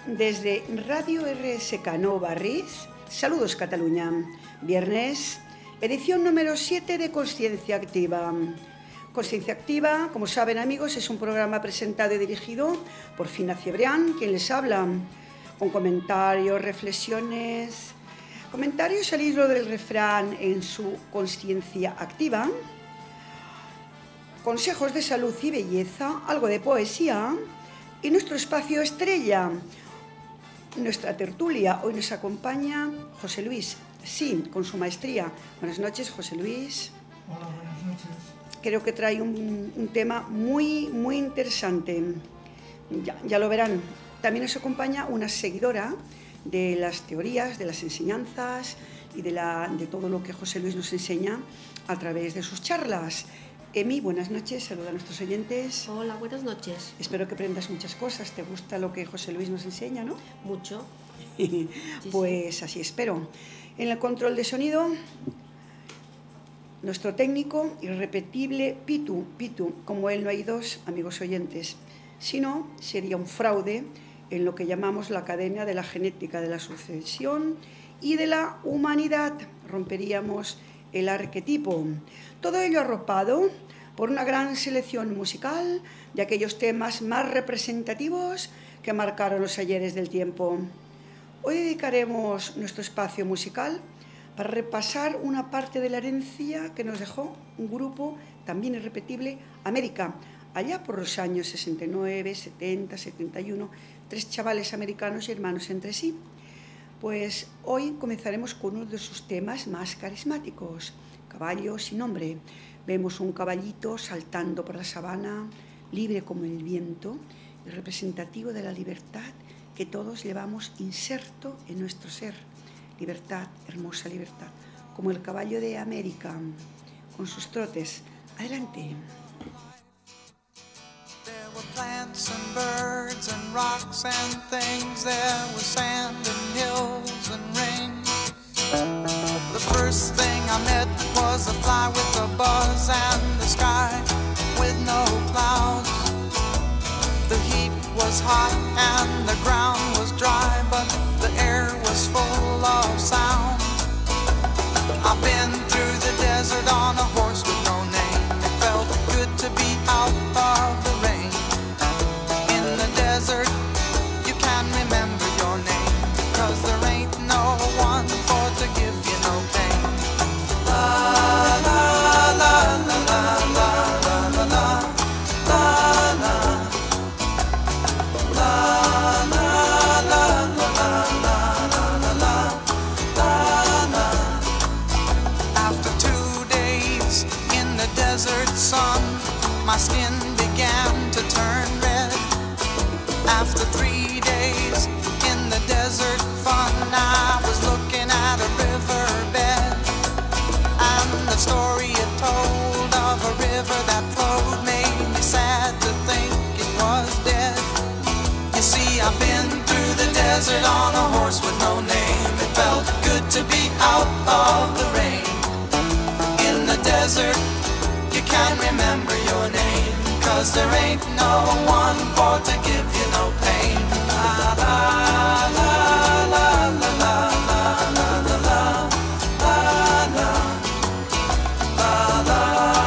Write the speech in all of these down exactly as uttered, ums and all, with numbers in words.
desde Radio R S K Nou Barris, saludos Cataluña, viernes, edición número siete de Consciencia Activa. Consciencia Activa, como saben amigos, es un programa presentado y dirigido por Fina Cebrián, quien les habla, con comentarios, reflexiones, comentarios al hilo del refrán en su Consciencia Activa, consejos de salud y belleza, algo de poesía y nuestro espacio estrella, nuestra tertulia. Hoy nos acompaña José Luis, sí, con su maestría. Buenas noches, José Luis. Hola, buenas noches. Creo que trae un, un tema muy, muy interesante. Ya, ya lo verán. También nos acompaña una seguidora de las teorías, de las enseñanzas y de, la, de todo lo que José Luis nos enseña a través de sus charlas. Emi, buenas noches, saluda a nuestros oyentes. Hola, buenas noches. Espero que aprendas muchas cosas. ¿Te gusta lo que José Luis nos enseña, no? Mucho. Pues así espero. En el control de sonido, nuestro técnico irrepetible Pitu. Pitu, como él no hay dos, amigos oyentes. Si no, sería un fraude en lo que llamamos la cadena de la genética de la sucesión y de la humanidad. Romperíamos el arquetipo. Todo ello arropado por una gran selección musical de aquellos temas más representativos que marcaron los ayeres del tiempo. Hoy dedicaremos nuestro espacio musical para repasar una parte de la herencia que nos dejó un grupo también irrepetible, América, allá por los años sesenta y nueve, setenta, setenta y uno, tres chavales americanos y hermanos entre sí. Pues hoy comenzaremos con uno de sus temas más carismáticos, Caballo sin nombre. Vemos un caballito saltando por la sabana, libre como el viento y representativo de la libertad que todos llevamos inserto en nuestro ser. Libertad, hermosa libertad, como el caballo de América, con sus trotes. Adelante. There were plants and birds and rocks and things. There was sand and hills and rain. The first thing I met was a fly with a buzz and the sky with no clouds. The heat was hot and the ground was dry, but the air was full of sound. I've been through the desert on a horse with no name. It felt good to be out of the rain. In the desert, you can remember your name, 'cause there ain't no one for to give you no pain. La la la la la la la la la la la la la la la la. After two days in the desert sun, my skin began to turn red. After three days in the desert fun, I was looking at a riverbed, and the story it told of a river that flowed made me sad to think it was dead. You see, I've been through the desert on a horse with no name. It felt good to be out of the rain. In the desert, you can't remember your name, 'cause there ain't no one for to give you no pain. La la la la la la la la la la la la la la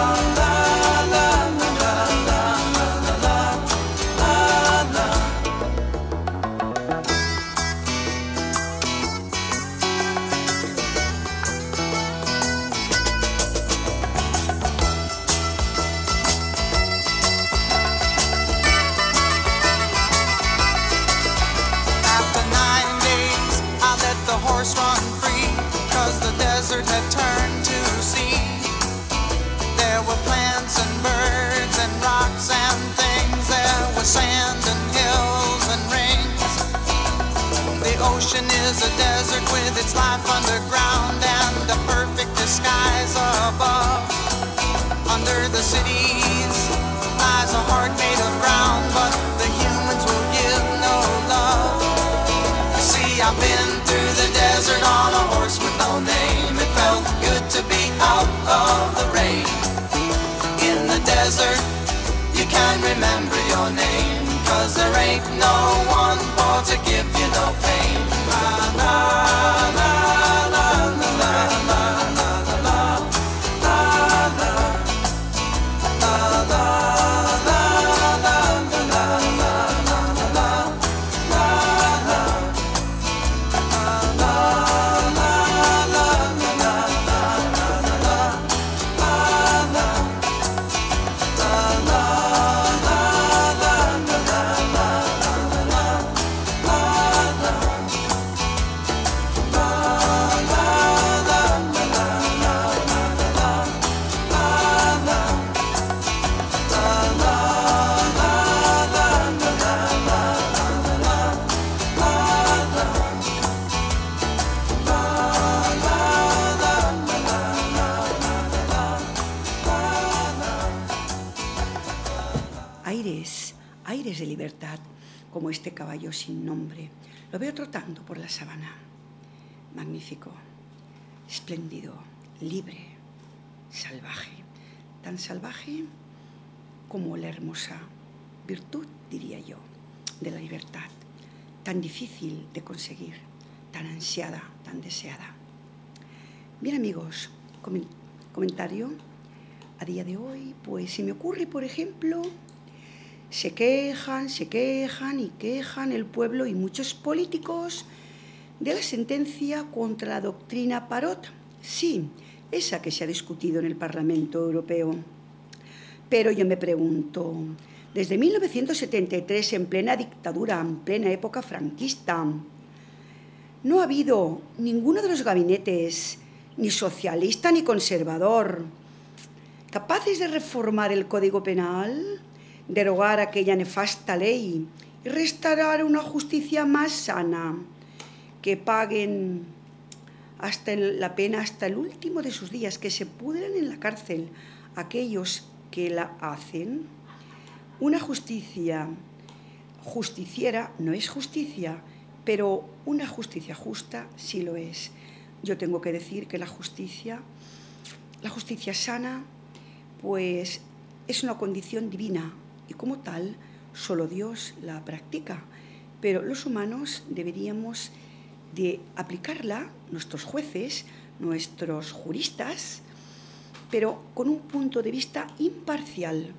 run free, 'cause the desert had turned to sea. There were plants and birds and rocks and things. There was sand and hills and rings. The ocean is a desert with its life underground and a perfect disguise above. Under the cities lies a heart made of ground, but the humans will give no love. You see, I've been through the desert on a horse with no name. It felt good to be out of the rain. In the desert, you can't remember your name, 'cause there ain't no one for to give you no pain. La la la la la la la la la la la la la aires de libertad, como este caballo sin nombre. Lo veo trotando por la sabana. Magnífico, espléndido, libre, salvaje. Tan salvaje como la hermosa virtud, diría yo, de la libertad. Tan difícil de conseguir, tan ansiada, tan deseada. Bien, amigos, comentario a día de hoy, pues se me ocurre, por ejemplo, se quejan, se quejan y quejan el pueblo y muchos políticos de la sentencia contra la doctrina Parot. Sí, esa que se ha discutido en el Parlamento Europeo. Pero yo me pregunto, desde mil novecientos setenta y tres, en plena dictadura, en plena época franquista, no ha habido ninguno de los gabinetes, ni socialista ni conservador, capaces de reformar el Código Penal, derogar aquella nefasta ley y restaurar una justicia más sana, que paguen hasta el, la pena hasta el último de sus días, que se pudren en la cárcel aquellos que la hacen. Una justicia justiciera no es justicia, pero una justicia justa sí lo es. Yo tengo que decir que la justicia, la justicia sana, pues es una condición divina y como tal solo Dios la practica. Pero los humanos deberíamos de aplicarla, nuestros jueces, nuestros juristas, pero con un punto de vista imparcial,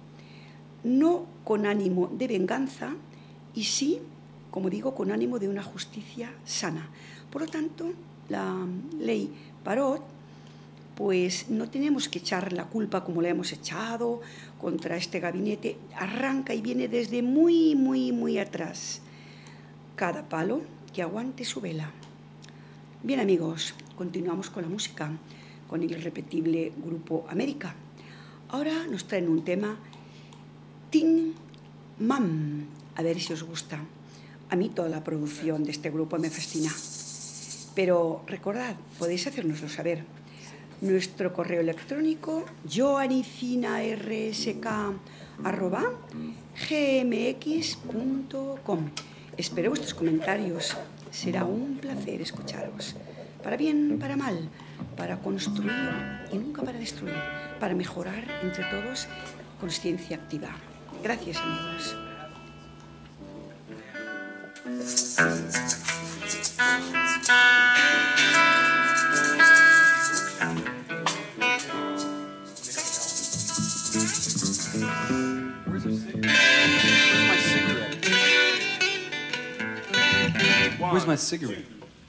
no con ánimo de venganza y sí, como digo, con ánimo de una justicia sana. Por lo tanto, la ley Parot, pues no tenemos que echar la culpa como la hemos echado contra este gabinete. Arranca y viene desde muy, muy, muy atrás. Cada palo que aguante su vela. Bien, amigos, continuamos con la música, con el irrepetible grupo América. Ahora nos traen un tema, Tin Mam, a ver si os gusta. A mí toda la producción de este grupo me fascina. Pero recordad, podéis hacérnoslo saber. Nuestro correo electrónico, joanicinarsk arroba gmx punto com. Espero vuestros comentarios. Será un placer escucharos. Para bien, para mal, para construir y nunca para destruir, para mejorar entre todos, conciencia activa. Gracias, amigos. Where's my cigarette?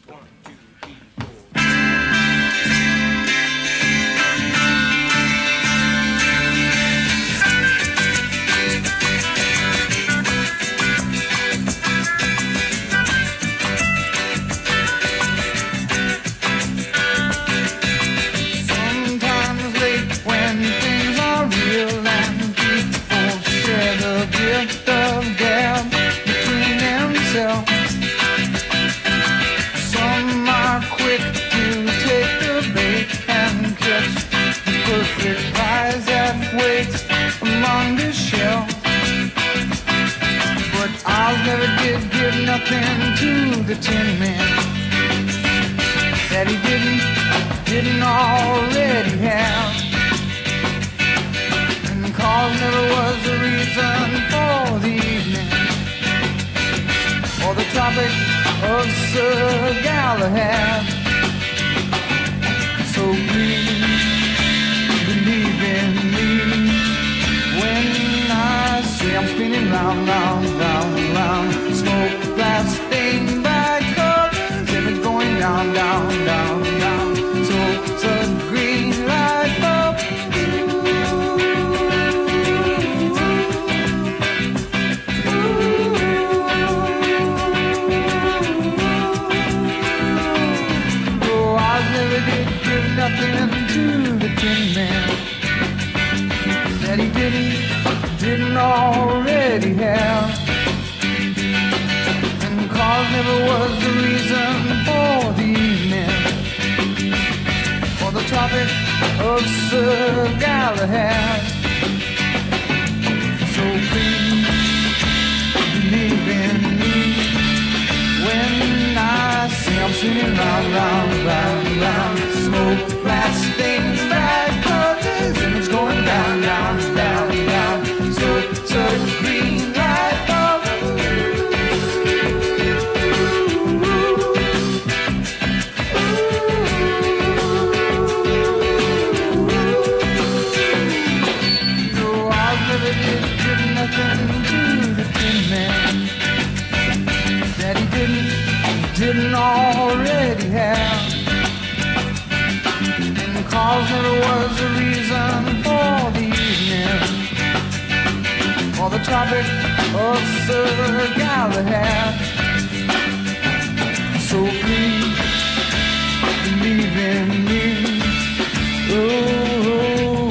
To the Tin Man that he didn't, didn't already have, and cause never was the reason for the evening. of Sir Galahad. So please believe in me when I say I'm spinning round, round, round, round. Smoke glass stained by colors, and it's going down, down, down, down. So, so green light bulb. Oh, I never did give nothing to the Tin Man that he didn't, didn't already have. And cause never was the reason for the evening, for the topic of Sir Galahad. So please believe in me when I say I'm singing round, round, round, round. Smoke glass stains bad colors, and it's going down, down, down, down. So, so green light bulb. No, I never did give nothing to the Tin Man that he didn't, didn't already have. And cause there was a reason for the evening, for the topic of Sir Galahad. So please believe in me. Oh,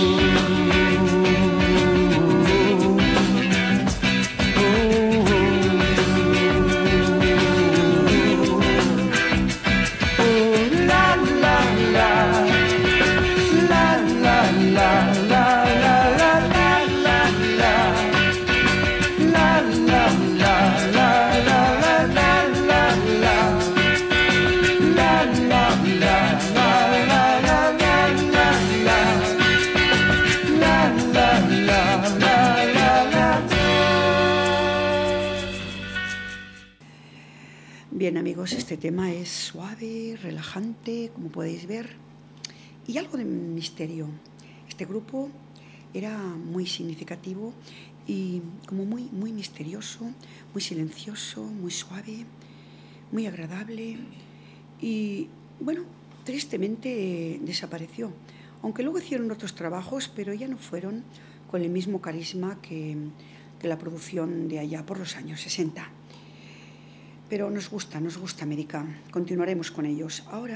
Bien, amigos, este tema es suave, relajante, como podéis ver, y algo de misterio. Este grupo era muy significativo y como muy, muy misterioso, muy silencioso, muy suave, muy agradable y, bueno, tristemente desapareció. Aunque luego hicieron otros trabajos, pero ya no fueron con el mismo carisma que, que la producción de allá por los años sesenta. Pero nos gusta, nos gusta América. Continuaremos con ellos. Ahora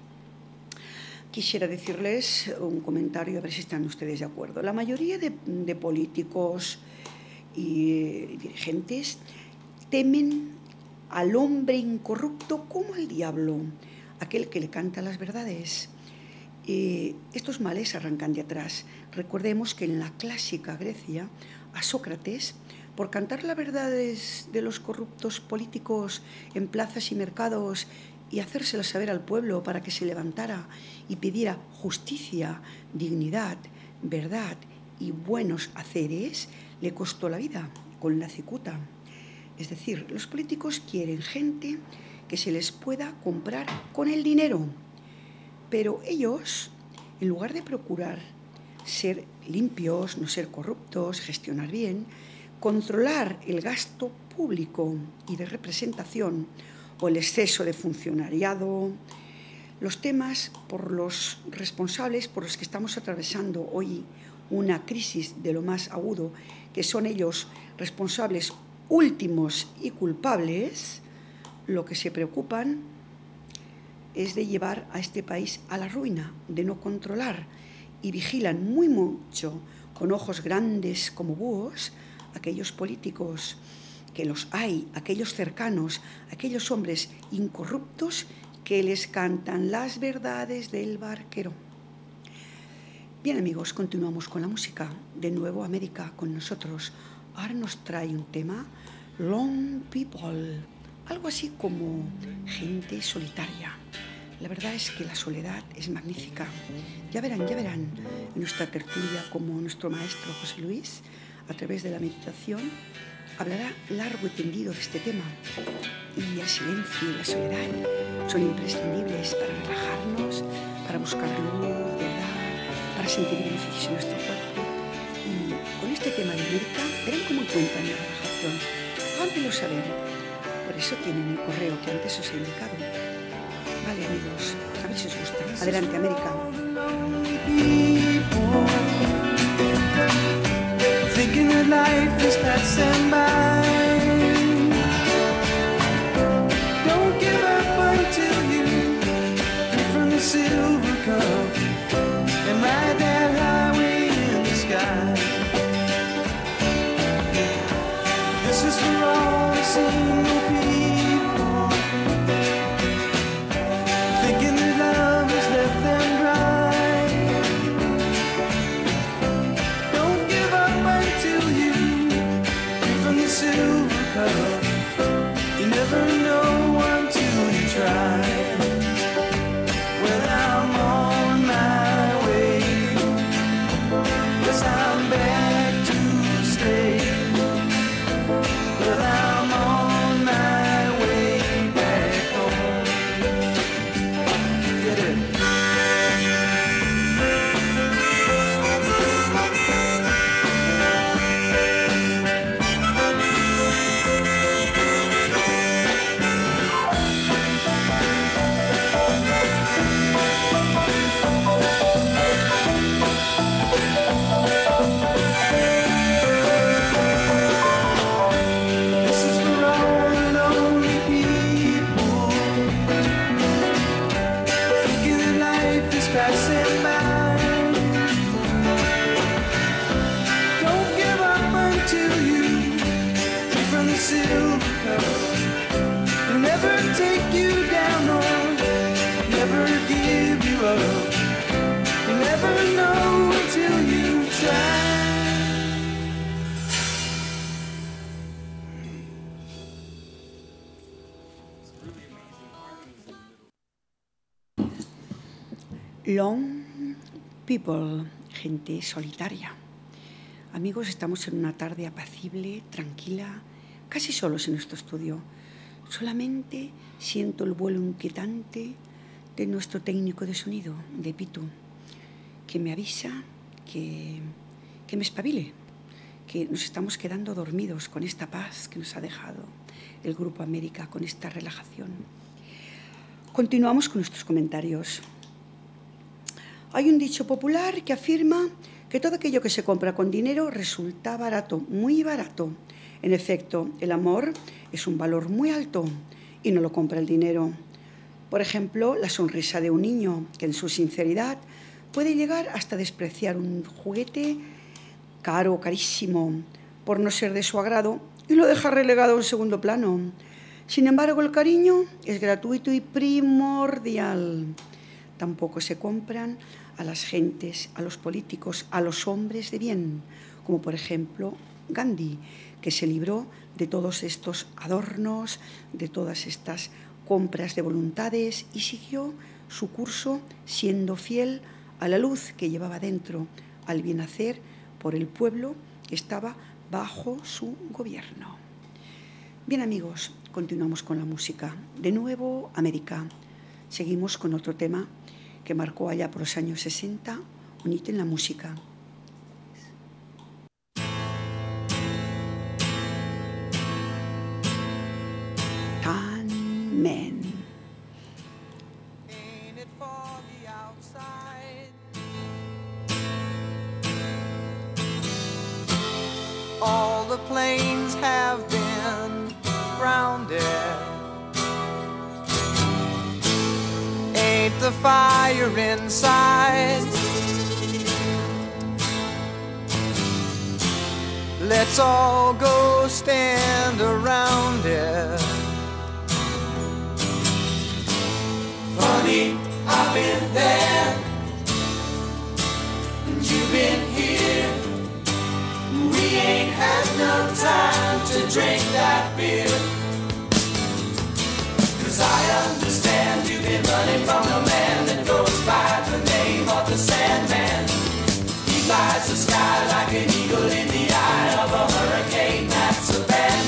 quisiera decirles un comentario, a ver si están ustedes de acuerdo. La mayoría de, de políticos y dirigentes temen al hombre incorrupto como el diablo, aquel que le canta las verdades. Eh, estos males arrancan de atrás. Recordemos que en la clásica Grecia, a Sócrates, por cantar las verdades de los corruptos políticos en plazas y mercados y hacérselas saber al pueblo para que se levantara y pidiera justicia, dignidad, verdad y buenos haceres, le costó la vida con la cicuta. Es decir, los políticos quieren gente que se les pueda comprar con el dinero, pero ellos, en lugar de procurar ser limpios, no ser corruptos, gestionar bien, controlar el gasto público y de representación o el exceso de funcionariado, los temas por los responsables por los que estamos atravesando hoy una crisis de lo más agudo, que son ellos responsables últimos y culpables, lo que se preocupan es de llevar a este país a la ruina, de no controlar, y vigilan muy mucho, con ojos grandes como búhos, aquellos políticos que los hay, aquellos cercanos, aquellos hombres incorruptos que les cantan las verdades del barquero. Bien, amigos, continuamos con la música. De nuevo América con nosotros. Ahora nos trae un tema, Lone People, algo así como gente solitaria. La verdad es que la soledad es magnífica. Ya verán, ya verán en nuestra tertulia como nuestro maestro José Luis, a través de la meditación, hablará largo y tendido de este tema. Y el silencio y la soledad son imprescindibles para relajarnos, para buscar luz, verdad, para sentir beneficios en nuestro cuerpo. Y con este tema de América, verán cómo encuentran la relajación. Háganmelo saber. Por eso tienen el correo que antes os he indicado. Vale, amigos, a ver si os gusta. Adelante, América. Thinking that life is passing by. Don't give up until you drink from the silver cup and ride that highway in the sky. This is for all the single people thinking that love has left them dry. Don't give up until you drink from the silver cup. You never know until you try. Well, I'm on my way. Yes, I'm back to stay. Well, I'm on my way back home. Get it? This is for all the lonely people thinking that life is passing by. Don't give up until you drink from the silver cup. It'll never take you down or never give you up. You never know until you try. Lone people, gente solitaria. Amigos, estamos en una tarde apacible, tranquila, casi solos en nuestro estudio. Solamente siento el vuelo inquietante de nuestro técnico de sonido, de Pitu, que me avisa que, que me espabile, que nos estamos quedando dormidos con esta paz que nos ha dejado el Grupo América, con esta relajación. Continuamos con nuestros comentarios. Hay un dicho popular que afirma que todo aquello que se compra con dinero resulta barato, muy barato. En efecto, el amor es un valor muy alto y no lo compra el dinero. Por ejemplo, la sonrisa de un niño que en su sinceridad puede llegar hasta despreciar un juguete caro, carísimo, por no ser de su agrado y lo deja relegado a un segundo plano. Sin embargo, el cariño es gratuito y primordial. Tampoco se compran a las gentes, a los políticos, a los hombres de bien, como por ejemplo Gandhi, que se libró de todos estos adornos, de todas estas compras de voluntades y siguió su curso siendo fiel a la luz que llevaba dentro, al bien hacer por el pueblo que estaba bajo su gobierno. Bien, amigos, continuamos con la música. De nuevo, América. Seguimos con otro tema que marcó allá por los años sesenta un hito en la música. Tan Men. Ain't it foggy outside? All the planes have been grounded. Ain't the fire inside? Let's all go stand around it. Funny, I've been there, and you've been here. We ain't had no time to drink that beer. 'Cause I understand you've been running from a man that goes by the name of the Sandman. He flies the sky like an eagle in the eye of a hurricane. That's a bad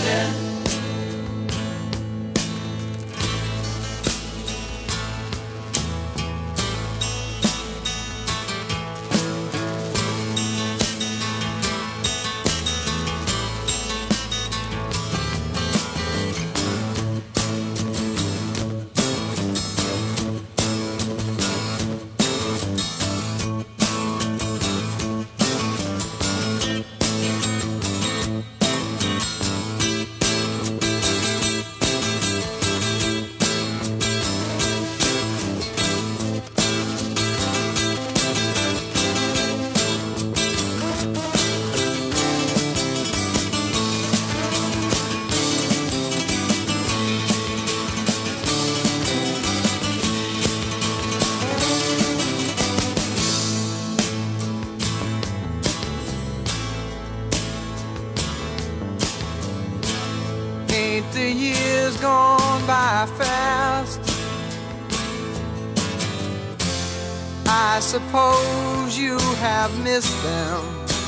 Ain't the years gone by fast? I suppose you have missed them.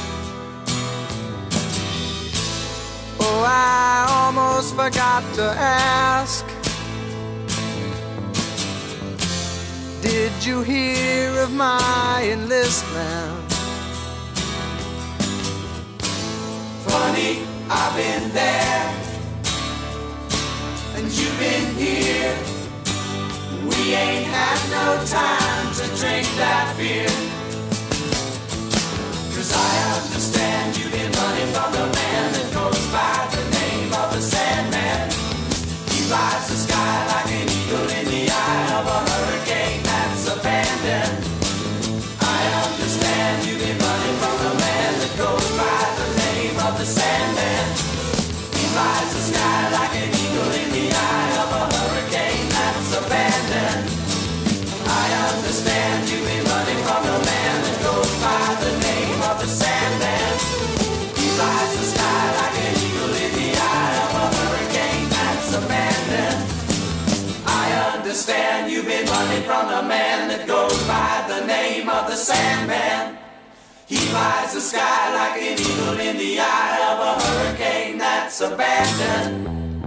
Oh, I almost forgot to ask, did you hear of my enlistment? Funny, I've been there, and you've been here. We ain't had no time to drink that beer. Cause I understand you've been running from the man that goes by the name of the Sandman. He flies the sky like an eagle in the eye of a hurricane that's abandoned. I understand you've been running from the man that goes by the name of the Sandman. He flies the sky like an eagle in the eye of a hurricane that's abandoned. I understand you've been running from the man that goes by the name of the Sandman. He flies the sky like an eagle in the eye of a hurricane that's abandoned. I understand you've been running from the man that goes by the name of the Sandman. He flies the sky like an eagle in the eye of a hurricane that's abandoned.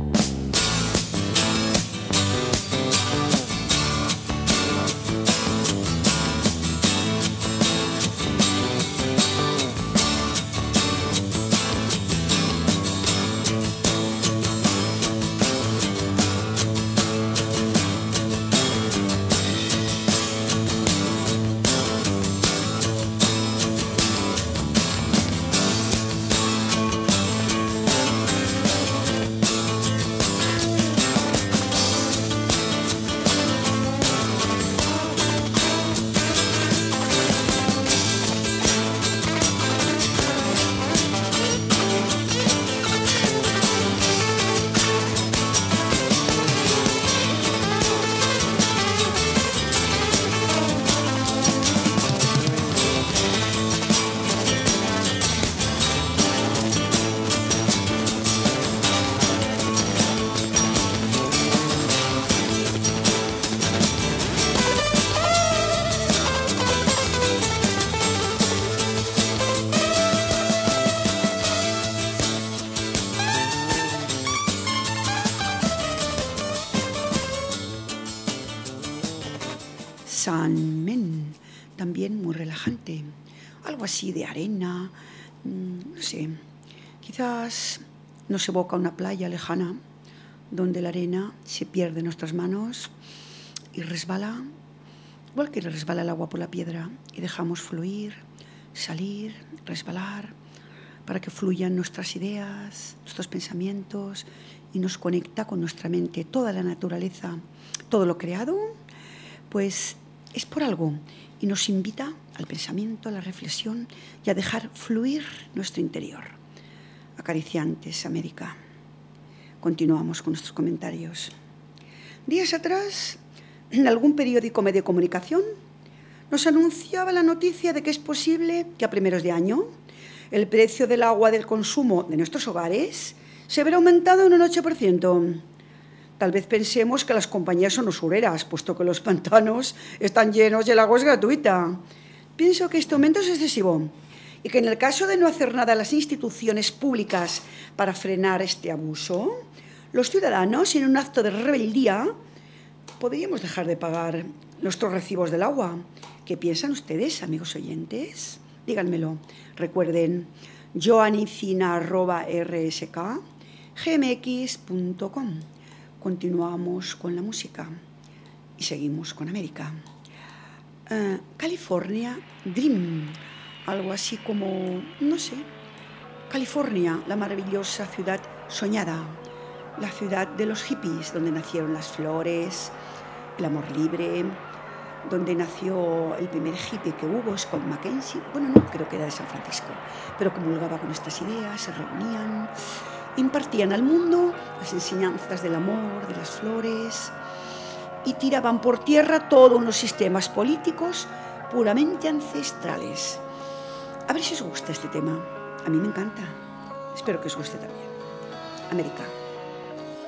Sandman, también muy relajante, algo así de arena, no sé, quizás nos evoca una playa lejana donde la arena se pierde en nuestras manos y resbala, igual que resbala el agua por la piedra, y dejamos fluir, salir, resbalar, para que fluyan nuestras ideas, nuestros pensamientos, y nos conecta con nuestra mente. Toda la naturaleza, todo lo creado, pues es por algo, y nos invita al pensamiento, a la reflexión y a dejar fluir nuestro interior. Acariciantes, América. Continuamos con nuestros comentarios. Días atrás, en algún periódico medio de comunicación, nos anunciaba la noticia de que es posible que a primeros de año el precio del agua del consumo de nuestros hogares se verá aumentado en un ocho por ciento. Tal vez pensemos que las compañías son usureras, puesto que los pantanos están llenos y el agua es gratuita. Pienso que este aumento es excesivo y que en el caso de no hacer nada las instituciones públicas para frenar este abuso, los ciudadanos, en un acto de rebeldía, podríamos dejar de pagar nuestros recibos del agua. ¿Qué piensan ustedes, amigos oyentes? Díganmelo. Recuerden, joanicina arroba r s k g m x punto com. Continuamos con la música y seguimos con América. Uh, California Dream, algo así como, no sé, California, la maravillosa ciudad soñada, la ciudad de los hippies, donde nacieron las flores, el amor libre, donde nació el primer hippie que hubo, Scott Mackenzie. Bueno, no, creo que era de San Francisco, pero comulgaba con estas ideas, se reunían, impartían al mundo las enseñanzas del amor, de las flores, y tiraban por tierra todos unos sistemas políticos puramente ancestrales. A ver si os gusta este tema. A mí me encanta. Espero que os guste también. América.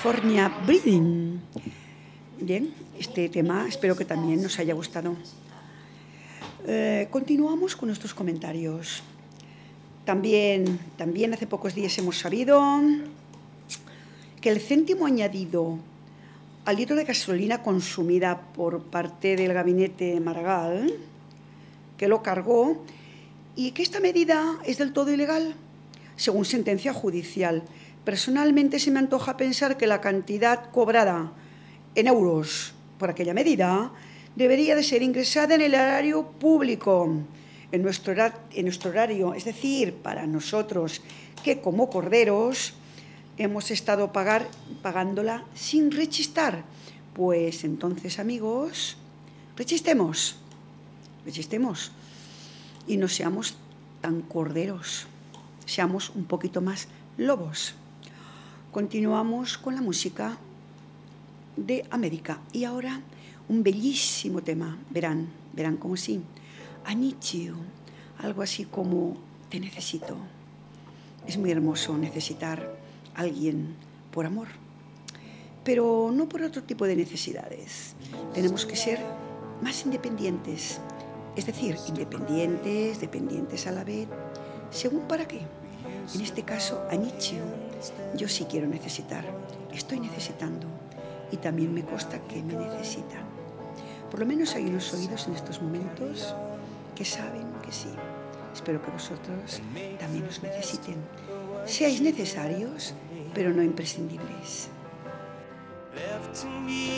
California Breeding. Bien, este tema espero que también nos haya gustado. Eh, continuamos con nuestros comentarios. También, también hace pocos días hemos sabido que el céntimo añadido al litro de gasolina consumida por parte del gabinete Maragall, que lo cargó, y que esta medida es del todo ilegal, según sentencia judicial. Personalmente se me antoja pensar que la cantidad cobrada en euros por aquella medida debería de ser ingresada en el erario público, en nuestro, en nuestro horario, es decir, para nosotros que como corderos hemos estado pagar, pagándola sin rechistar. Pues entonces, amigos, rechistemos, rechistemos y no seamos tan corderos, seamos un poquito más lobos. Continuamos con la música de América y ahora un bellísimo tema, verán, verán como sí, I need you, algo así como te necesito. Es muy hermoso necesitar a alguien por amor, pero no por otro tipo de necesidades. Tenemos que ser más independientes, es decir, independientes, dependientes a la vez, según para qué. En este caso, I need you, yo sí quiero necesitar, estoy necesitando y también me consta que me necesitan. Por lo menos hay unos oídos en estos momentos que saben que sí. Espero que vosotros también os necesiten. Seáis necesarios, pero no imprescindibles. Left to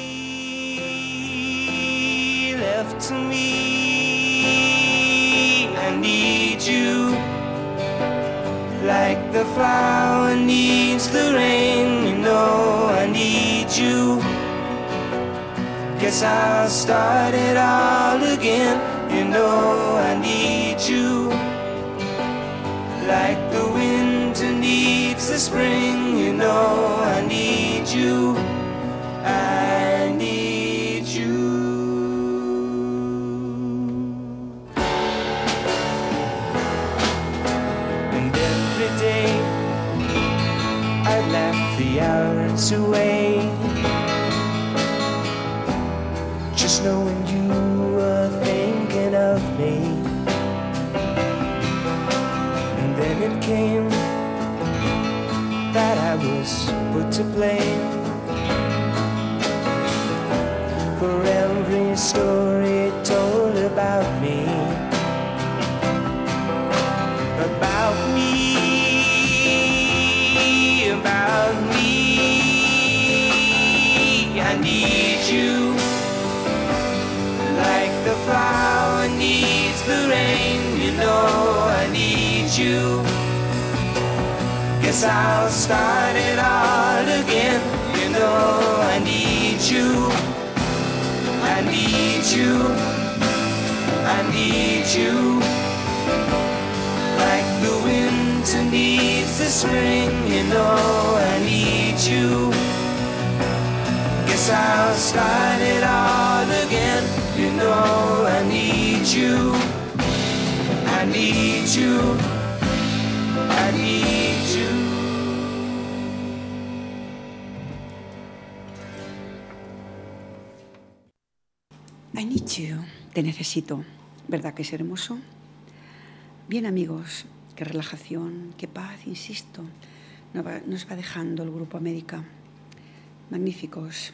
me, left to me, I need you. Like the flower needs the rain, you know I need you. Guess I'll start it all again, you know I need you. Like the winter needs the spring, you know I need you. I need you. And every day I laugh the hours away, just knowing you were thinking of me. And then it came that I was put to blame for every story told about me, about me, about me. I need you. Like the flower needs the rain, you know I need you. Guess I'll start it all again, you know I need you. I need you, I need you. Like the winter needs the spring, you know I need you. Guess I'll start it all again, you know I need you. I need you, I need you. I need you, te necesito. ¿Verdad que es hermoso? Bien, amigos, qué relajación, qué paz, insisto, nos va, nos va dejando el Grupo América. Magníficos.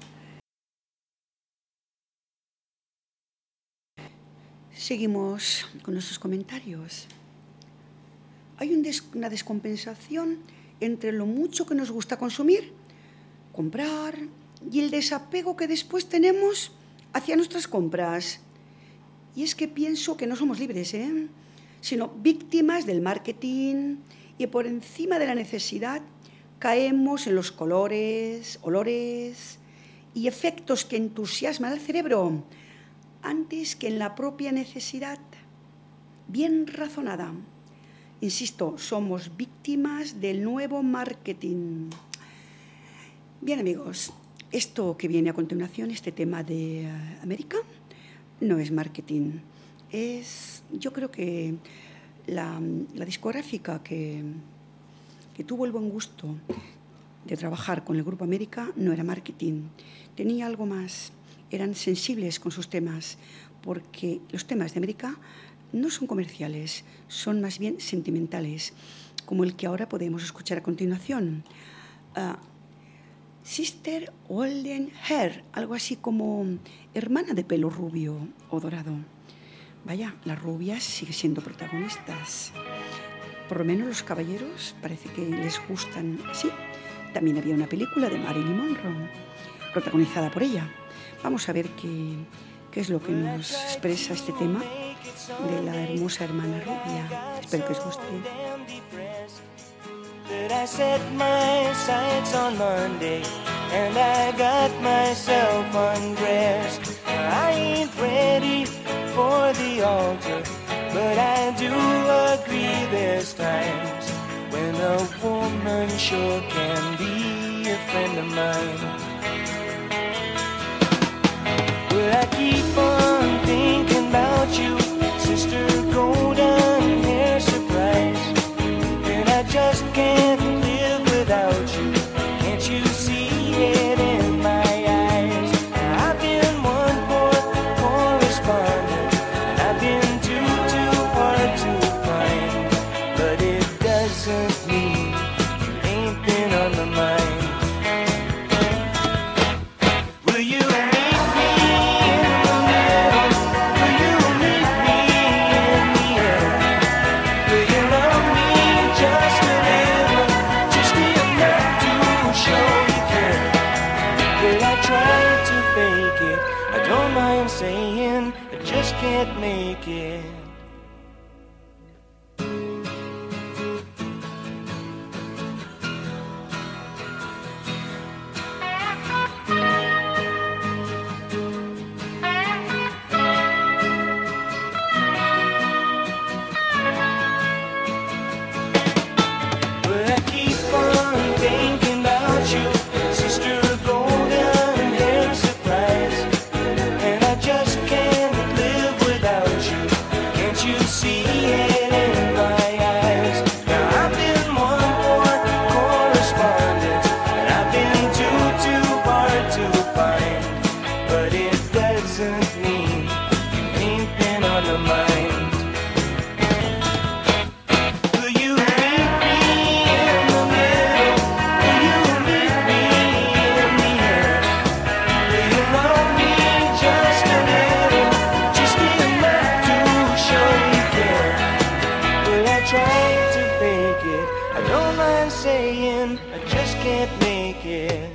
Seguimos con nuestros comentarios. Hay un des- una descompensación entre lo mucho que nos gusta consumir, comprar, y el desapego que después tenemos hacia nuestras compras. Y es que pienso que no somos libres, ¿eh? sino víctimas del marketing, y por encima de la necesidad caemos en los colores, olores y efectos que entusiasman al cerebro antes que en la propia necesidad bien razonada. Insisto, somos víctimas del nuevo marketing. Bien, amigos, esto que viene a continuación, este tema de uh, América, no es marketing. Es, yo creo que la, la discográfica que, que tuvo el buen gusto de trabajar con el Grupo América no era marketing, tenía algo más. Eran sensibles con sus temas, porque los temas de América no son comerciales, son más bien sentimentales, como el que ahora podemos escuchar a continuación. Uh, Sister Golden Hair, algo así como hermana de pelo rubio o dorado. Vaya, las rubias siguen siendo protagonistas. Por lo menos los caballeros parece que les gustan así. También había una película de Marilyn Monroe, protagonizada por ella. Vamos a ver qué, qué es lo que nos expresa este tema de la hermosa hermana rubia. Espero que os guste. But I set my sights on Monday and I got myself undressed. I ain't ready for the altar, but I do agree there's times when a woman sure can be a friend of mine. But I keep on thinking about you, Sister Golden Hair Surprise. And I just can't live without you. Can't you see it in my eyes? I've been one poor correspondent, and I've been too, too hard to find. But it doesn't mean you ain't been on my mind. Will you meet me in the middle? Will you meet me in the air? Will you love me just a little, just enough to show you care? Will I try to fake it? I don't mind saying I just can't make it. But I keep on thinking about you, Sister Golden Hair Surprise. And I just can't live without you. Can't you see it in my eyes? Now I've been one more correspondent, and I've been too, too hard to find. But it doesn't mean you ain't been on my mind. Will you meet me in the middle? Will you meet me in the air? Will you love me just a little, just enough to show you care? Will I try to fake it? I don't mind saying I just can't make it.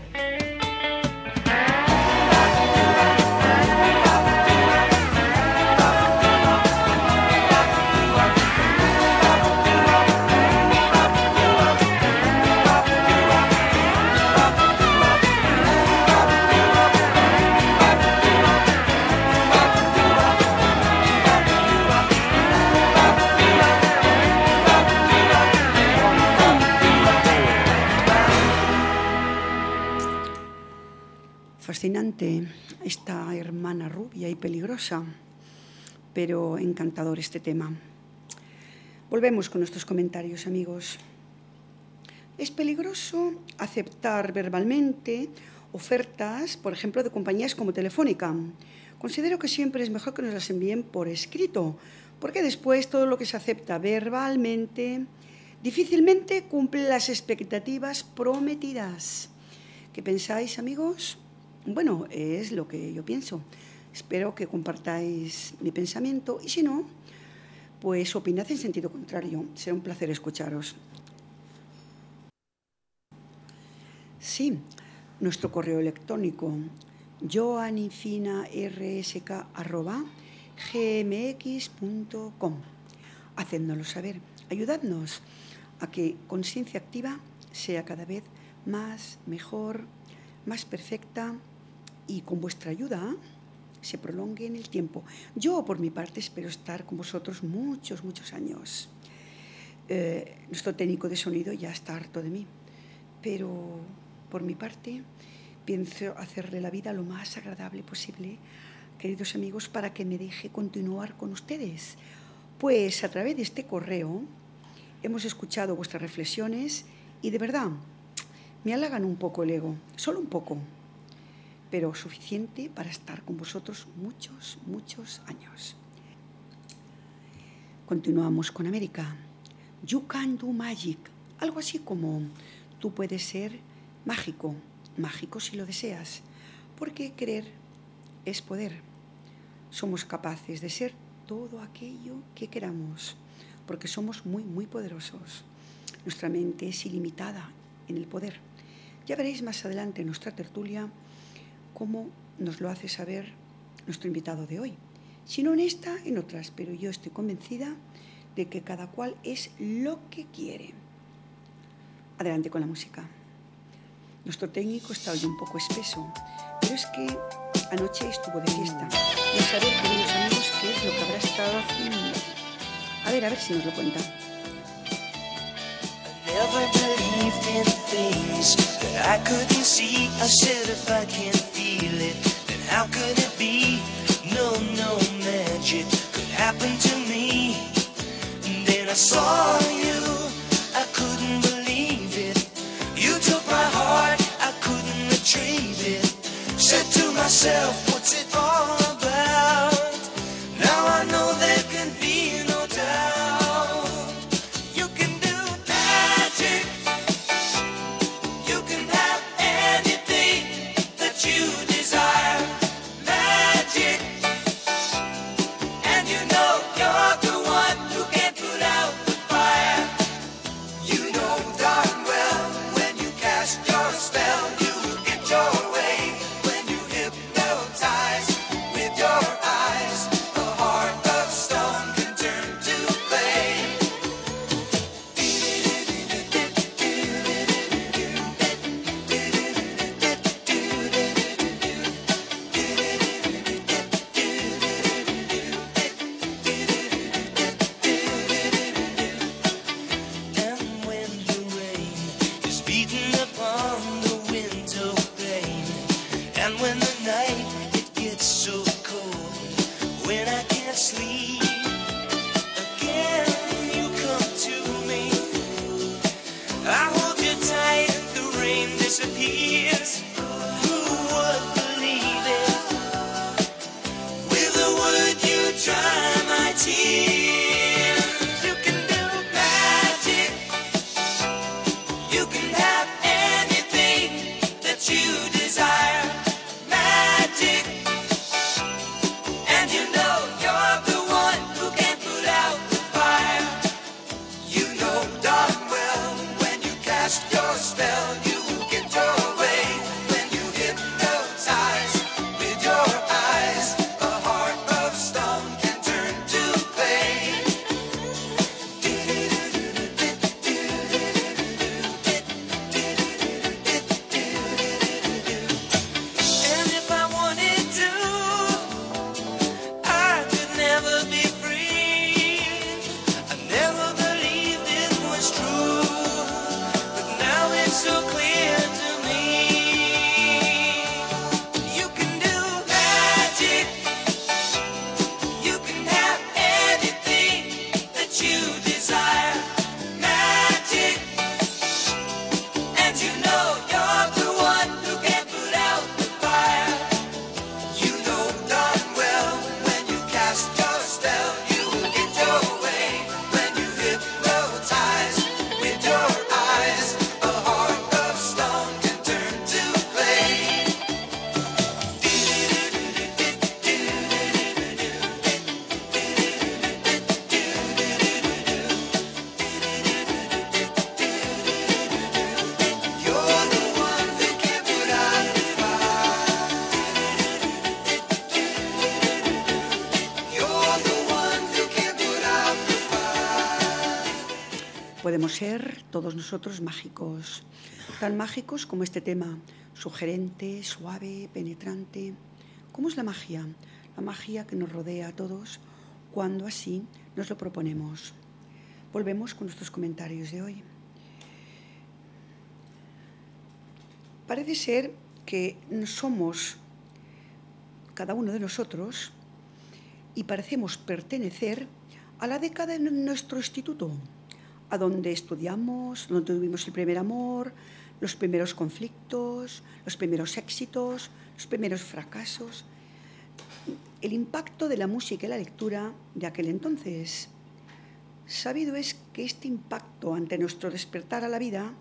Fascinante esta hermana rubia y peligrosa, pero encantador este tema. Volvemos con nuestros comentarios, amigos. Es peligroso aceptar verbalmente ofertas, por ejemplo, de compañías como Telefónica. Considero que siempre es mejor que nos las envíen por escrito, porque después todo lo que se acepta verbalmente difícilmente cumple las expectativas prometidas. ¿Qué pensáis, amigos? Bueno, es lo que yo pienso. Espero que compartáis mi pensamiento y si no, pues opinad en sentido contrario. Será un placer escucharos. Sí, nuestro correo electrónico joanifinarsk arroba gmx punto com. Hacednoslo saber. Ayudadnos a que Conciencia Activa sea cada vez más, mejor, más perfecta y con vuestra ayuda se prolongue en el tiempo. Yo, por mi parte, espero estar con vosotros muchos, muchos años. Eh, nuestro técnico de sonido ya está harto de mí, pero por mi parte pienso hacerle la vida lo más agradable posible, queridos amigos, para que me deje continuar con ustedes. Pues a través de este correo hemos escuchado vuestras reflexiones y de verdad Me halagan un poco el ego, solo un poco, pero suficiente para estar con vosotros muchos, muchos años. Continuamos con América. You can do magic. Algo así como tú puedes ser mágico, mágico si lo deseas, porque querer es poder. Somos capaces de ser todo aquello que queramos, porque somos muy, muy poderosos. Nuestra mente es ilimitada en el poder. Ya veréis más adelante en nuestra tertulia cómo nos lo hace saber nuestro invitado de hoy. Si no en esta, en otras, pero yo estoy convencida de que cada cual es lo que quiere. Adelante con la música. Nuestro técnico está hoy un poco espeso, pero es que anoche estuvo de fiesta. Y a saber, queridos amigos, qué es lo que habrá estado haciendo. A ver, a ver si nos lo cuenta. Never believed in things that I couldn't see. I said if I can't feel it, then how could it be? No, no magic could happen to me. And then I saw you, I couldn't believe it. You took my heart, I couldn't retrieve it. Said to myself, what's it all about? Now I know there can be no doubt. You can do magic. You can have anything that you desire. Magic. And you know you're the one who can put out the fire. You know darn well when you cast your spell, you will get your way. When you hypnotize with your eyes, a heart of stone can turn to clay. And when the rain is beating upon the window pane, and when the night it gets so cold, when I can't sleep, again you come to me. I hold you tight, the rain disappears. Who would believe it? With a word you dry my tears. You can do magic. You can have anything that you desire. Magic. And you know you're the one who can put out the fire. You know darn well when you cast your spell, you will get your way. When you hypnotize with your eyes, a heart of stone can turn to clay. And if I wanted to, I could never be free. I never believed it was true, but now it's so clear to me. You can do magic. You can have anything that you desire. Magic. And you know you're the one who can put out the fire. You know darn well when you cast your spell, you will get your way. When you hypnotize with your eyes, a heart of stone can turn to clay. You're the one who can put out the fire. You're the one who can put out the fire. Podemos ser todos nosotros mágicos, tan mágicos como este tema, sugerente, suave, penetrante. ¿Cómo es la magia? La magia que nos rodea a todos cuando así nos lo proponemos. Volvemos con nuestros comentarios de hoy. Parece ser que somos cada uno de nosotros y parecemos pertenecer a la década de nuestro instituto, a donde estudiamos, donde tuvimos el primer amor, los primeros conflictos, los primeros éxitos, los primeros fracasos. El impacto de la música y la lectura de aquel entonces. Sabido es que este impacto ante nuestro despertar a la vida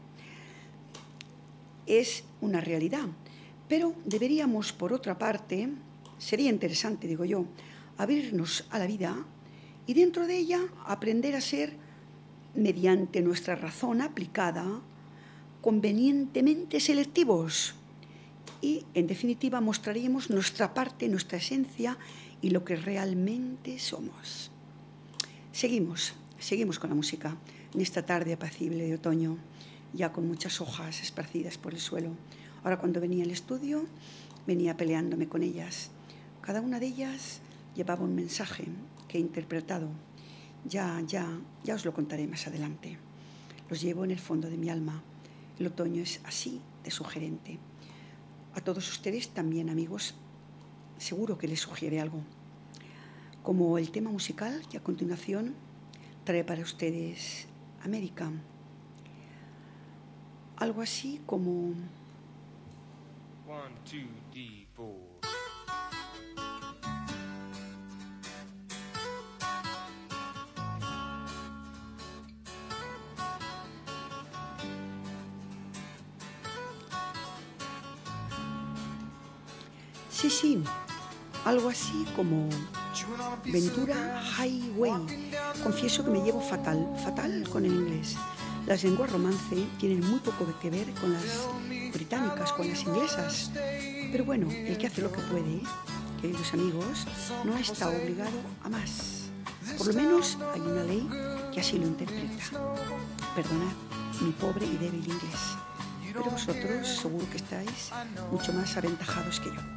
es una realidad, pero deberíamos, por otra parte, sería interesante, digo yo, abrirnos a la vida y dentro de ella aprender a ser, mediante nuestra razón aplicada, convenientemente selectivos y, en definitiva, mostraríamos nuestra parte, nuestra esencia y lo que realmente somos. Seguimos, seguimos con la música en esta tarde apacible de otoño, ya con muchas hojas esparcidas por el suelo. Ahora, cuando venía al estudio, venía peleándome con ellas. Cada una de ellas llevaba un mensaje que he interpretado. Ya, ya, ya os lo contaré más adelante. Los llevo en el fondo de mi alma. El otoño es así de sugerente. A todos ustedes también, amigos, seguro que les sugiere algo. Como el tema musical que a continuación trae para ustedes América. Algo así como... One, two, three, four. Sí, sí, algo así como Ventura Highway. Confieso que me llevo fatal, fatal con el inglés. Las lenguas romance tienen muy poco que ver con las británicas, con las inglesas. Pero bueno, el que hace lo que puede, queridos amigos, no está obligado a más. Por lo menos hay una ley que así lo interpreta. Perdonad mi pobre y débil inglés, pero vosotros seguro que estáis mucho más aventajados que yo.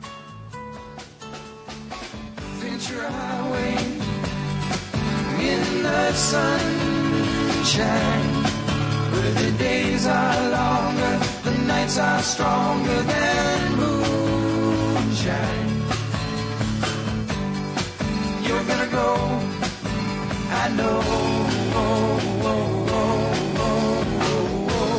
Ventura Highway in the sunshine, where the days are longer, the nights are stronger than moonshine. You're gonna go, I know. Oh, oh, oh, oh, oh, oh.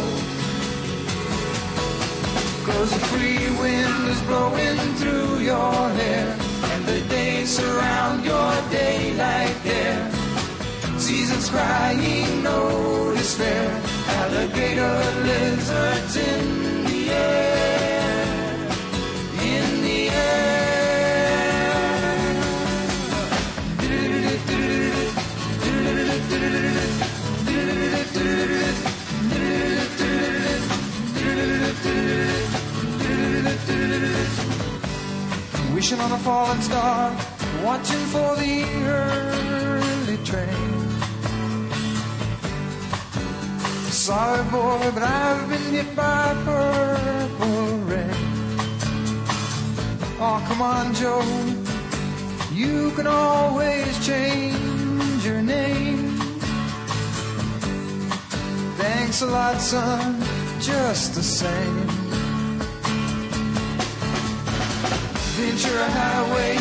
'Cause the free wind is blowing through your hair, and the days surround your daylight there. Seasons crying, no despair. Alligator lizards in the air, in the air. Wishing on a fallen star, watching for the early train. Sorry boy, but I've been hit by purple rain. Oh, come on, Joe, you can always change your name. Thanks a lot, son, just the same. Ventura Highway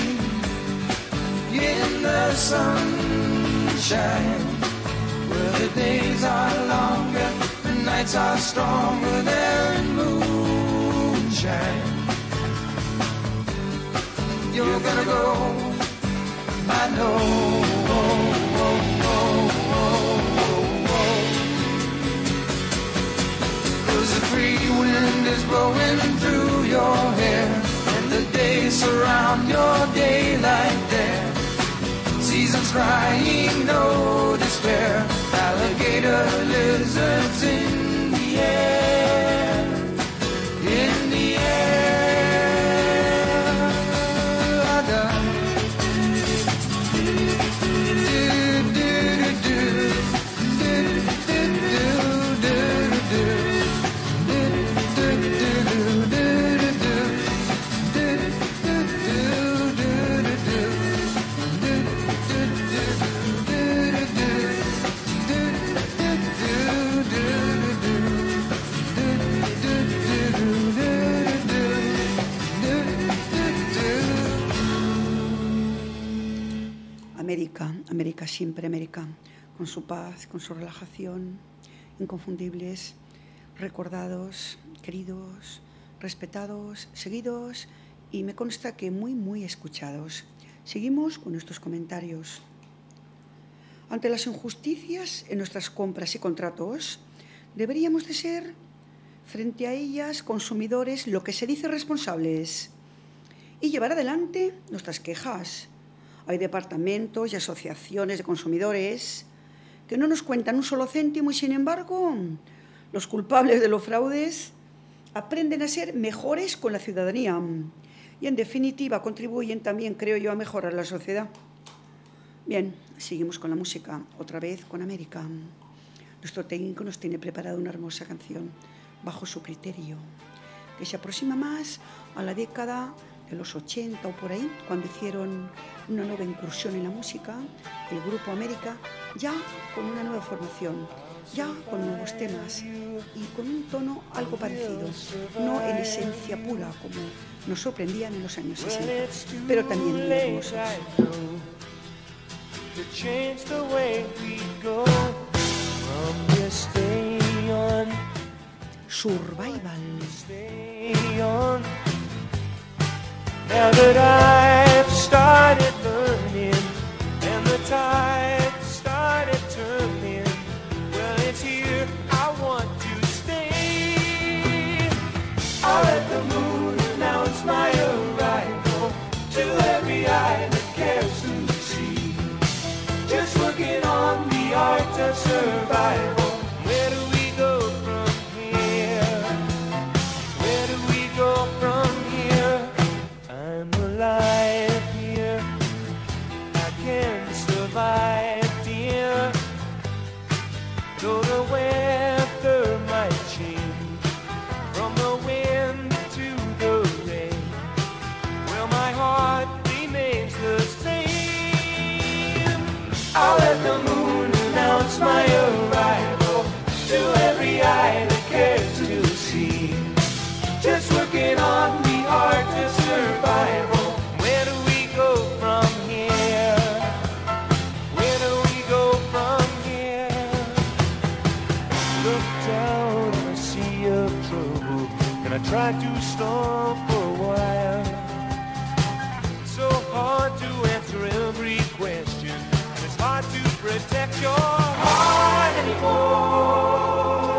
in the sunshine, where the days are longer, the nights are stronger than moonshine. You're gonna go, I know. Oh, oh, oh, oh, oh, oh. 'Cause the free wind is blowing through your hair, and the days surround your daylight there. Seasons crying, no despair. Alligator lizards in the air, in the air. I die. Do, do, do, do, do, do, do, do, do, do, do, do. América, América, siempre América, con su paz, con su relajación, inconfundibles, recordados, queridos, respetados, seguidos y me consta que muy, muy escuchados. Seguimos con nuestros comentarios. Ante las injusticias en nuestras compras y contratos, deberíamos de ser, frente a ellas, consumidores, lo que se dice responsables, y llevar adelante nuestras quejas. Hay departamentos y asociaciones de consumidores que no nos cuentan un solo céntimo y, sin embargo, los culpables de los fraudes aprenden a ser mejores con la ciudadanía y, en definitiva, contribuyen también, creo yo, a mejorar la sociedad. Bien, seguimos con la música, otra vez con América. Nuestro técnico nos tiene preparada una hermosa canción, bajo su criterio, que se aproxima más a la década de los ochenta o por ahí, cuando hicieron una nueva incursión en la música, el Grupo América, ya con una nueva formación, ya con nuevos temas y con un tono algo parecido, no en esencia pura como nos sorprendían en los años sesenta, pero también muy hermosos. Survival. Now that I've started learning and the tide started turning, well, it's here I want to stay. I'll let the moon announce my arrival to every eye that cares to see. Just working on the art of survival. Where do we go from here? Where do we go from here? I'm alive here. I can survive, dear. Though the weather might change from the wind to the rain, well, my heart remains the same. I'll let the moon announce my arrival to every eye that cares to see. Just working on the art of survival. Where do we go from here? Where do we go from here? Looked out on a sea of trouble, and I tried to stop for a while. It's so hard to answer every question, and it's hard to protect your heart anymore.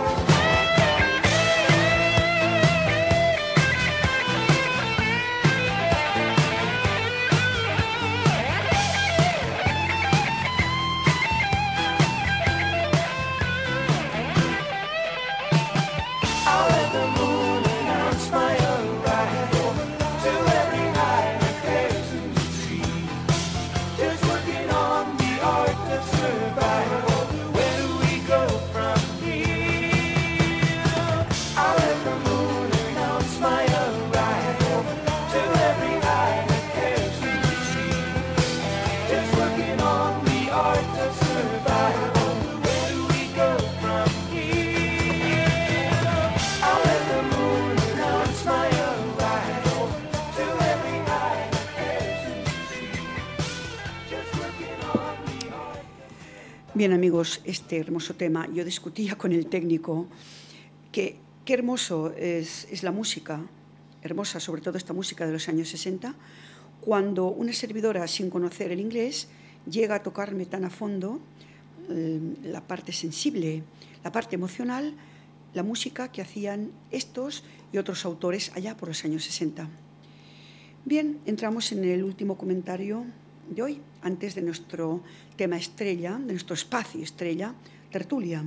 Bien, amigos, este hermoso tema, yo discutía con el técnico que qué hermoso es, es la música, hermosa sobre todo esta música de los años sesenta, cuando una servidora sin conocer el inglés llega a tocarme tan a fondo eh, la parte sensible, la parte emocional, la música que hacían estos y otros autores allá por los años sesenta. Bien, entramos en el último comentario de hoy, antes de nuestro tema estrella, de nuestro espacio estrella, tertulia.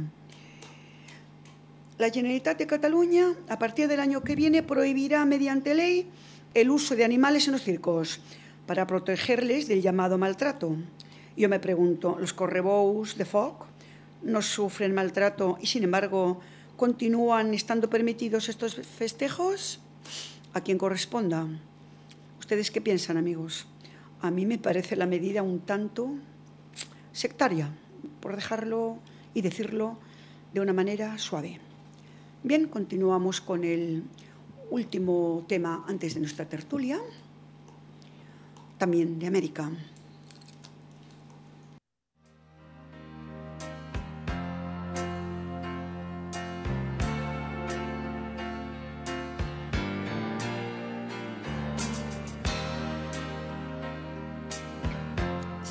La Generalitat de Cataluña, a partir del año que viene, prohibirá mediante ley el uso de animales en los circos para protegerles del llamado maltrato. Yo me pregunto, ¿los correbous de foc no sufren maltrato y, sin embargo, continúan estando permitidos estos festejos? A quien corresponda. ¿Ustedes qué piensan, amigos? A mí me parece la medida un tanto sectaria, por dejarlo y decirlo de una manera suave. Bien, continuamos con el último tema antes de nuestra tertulia, también de América.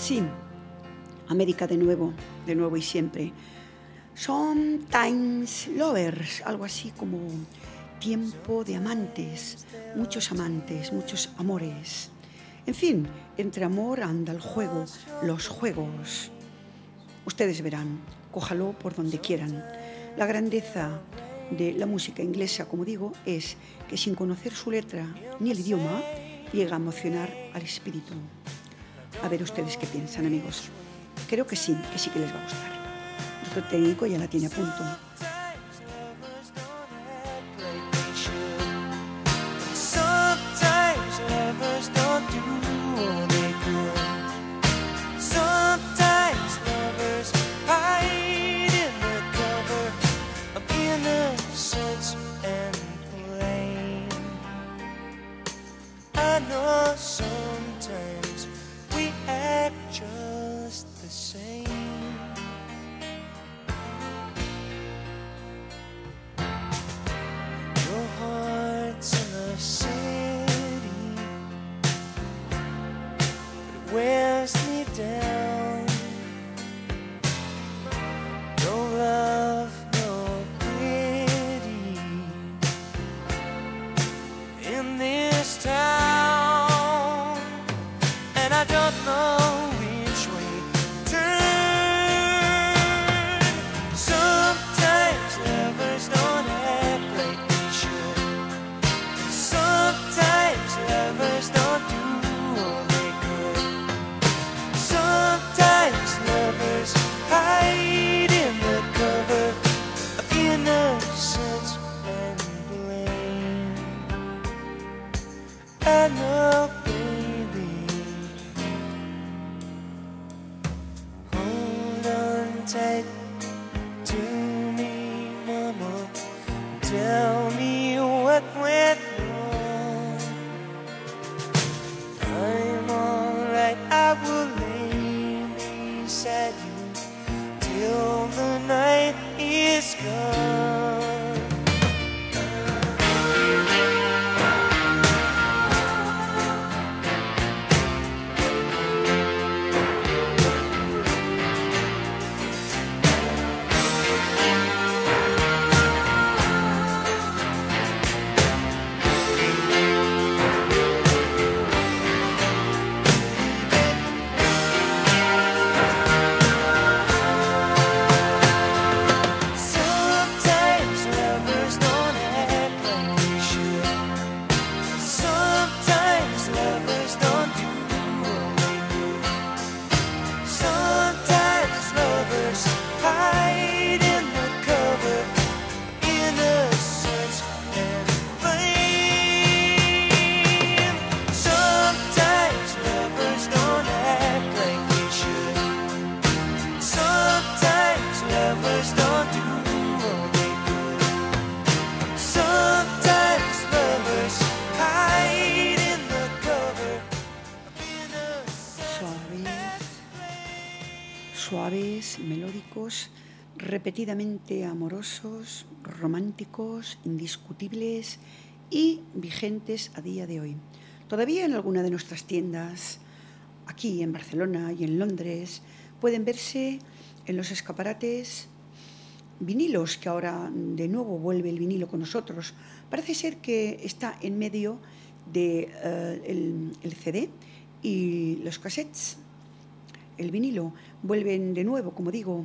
Sí, América de nuevo, de nuevo y siempre. Sometimes lovers, algo así como tiempo de amantes, muchos amantes, muchos amores. En fin, entre amor anda el juego, los juegos. Ustedes verán, cójalo por donde quieran. La grandeza de la música inglesa, como digo, es que sin conocer su letra ni el idioma, llega a emocionar al espíritu. A ver ustedes qué piensan, amigos. Creo que sí, que sí que les va a gustar. Nuestro técnico ya la tiene a punto. Suaves, melódicos, repetidamente amorosos, románticos, indiscutibles y vigentes a día de hoy. Todavía en alguna de nuestras tiendas, aquí en Barcelona y en Londres, pueden verse en los escaparates vinilos, que ahora de nuevo vuelve el vinilo con nosotros. Parece ser que está en medio del de, uh, el, el C D y los cassettes. El vinilo, vuelven de nuevo, como digo,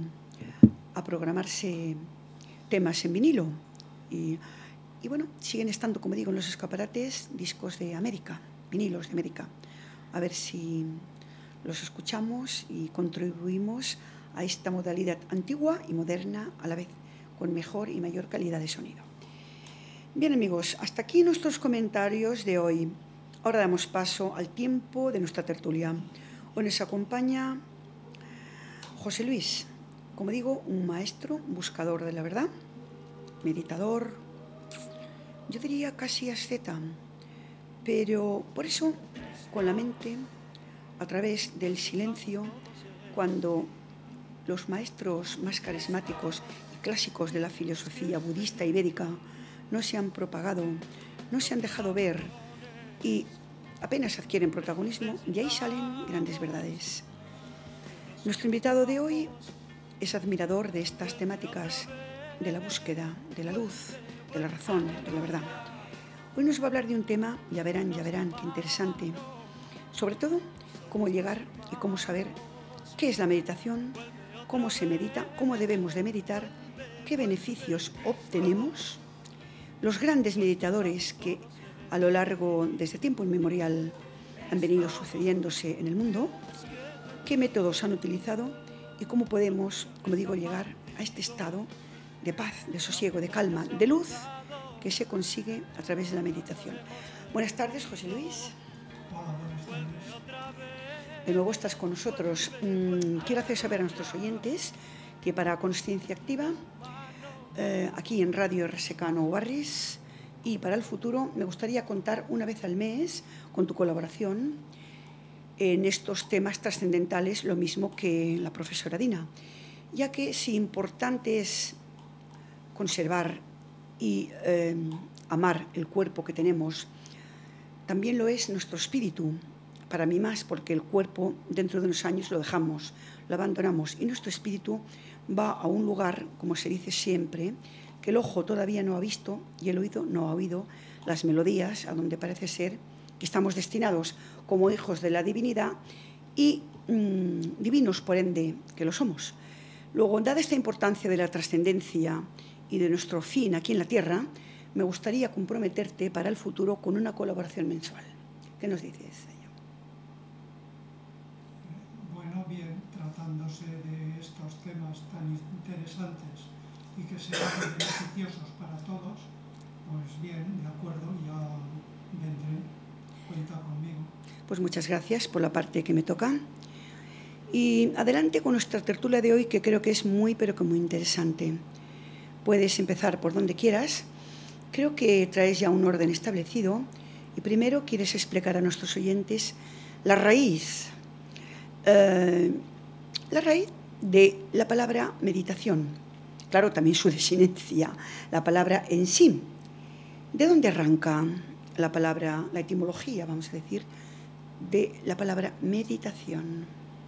a programarse temas en vinilo. Y, y bueno, siguen estando, como digo, en los escaparates discos de América, vinilos de América. A ver si los escuchamos y contribuimos a esta modalidad antigua y moderna a la vez, con mejor y mayor calidad de sonido. Bien, amigos, hasta aquí nuestros comentarios de hoy. Ahora damos paso al tiempo de nuestra tertulia. Hoy nos acompaña José Luis, como digo, un maestro, buscador de la verdad, meditador, yo diría casi asceta, pero por eso, con la mente, a través del silencio, cuando los maestros más carismáticos y clásicos de la filosofía budista y védica no se han propagado, no se han dejado ver y apenas adquieren protagonismo, y ahí salen grandes verdades. Nuestro invitado de hoy es admirador de estas temáticas de la búsqueda, de la luz, de la razón, de la verdad. Hoy nos va a hablar de un tema, ya verán, ya verán, qué interesante. Sobre todo, cómo llegar y cómo saber qué es la meditación, cómo se medita, cómo debemos de meditar, qué beneficios obtenemos. Los grandes meditadores que a lo largo, desde tiempo inmemorial, han venido sucediéndose en el mundo, qué métodos han utilizado y cómo podemos, como digo, llegar a este estado de paz, de sosiego, de calma, de luz que se consigue a través de la meditación. Buenas tardes, José Luis. Hola, buenas tardes. De nuevo estás con nosotros. Quiero hacer saber a nuestros oyentes que para Consciencia Activa, eh, aquí en Radio R S K Nou Barris, y para el futuro me gustaría contar una vez al mes con tu colaboración en estos temas trascendentales, lo mismo que la profesora Dina, ya que si importante es conservar y eh, amar el cuerpo que tenemos, también lo es nuestro espíritu, para mí más, porque el cuerpo dentro de unos años lo dejamos, lo abandonamos, y nuestro espíritu va a un lugar, como se dice siempre, que el ojo todavía no ha visto y el oído no ha oído las melodías, a donde parece ser que estamos destinados como hijos de la divinidad y mmm, divinos, por ende, que lo somos. Luego, dada esta importancia de la trascendencia y de nuestro fin aquí en la Tierra, me gustaría comprometerte para el futuro con una colaboración mensual. ¿Qué nos dices, señor? Bueno, bien, tratándose de estos temas tan interesantes y que sean beneficiosos para todos, pues bien, de acuerdo, ya vendré, cuenta conmigo. Pues muchas gracias por la parte que me toca. Y adelante con nuestra tertulia de hoy, que creo que es muy, pero que muy interesante. Puedes empezar por donde quieras. Creo que traes ya un orden establecido y primero quieres explicar a nuestros oyentes la raíz, eh, la raíz de la palabra meditación. Claro, también su desinencia, la palabra en sí. ¿De dónde arranca la palabra, la etimología, vamos a decir, de la palabra meditación?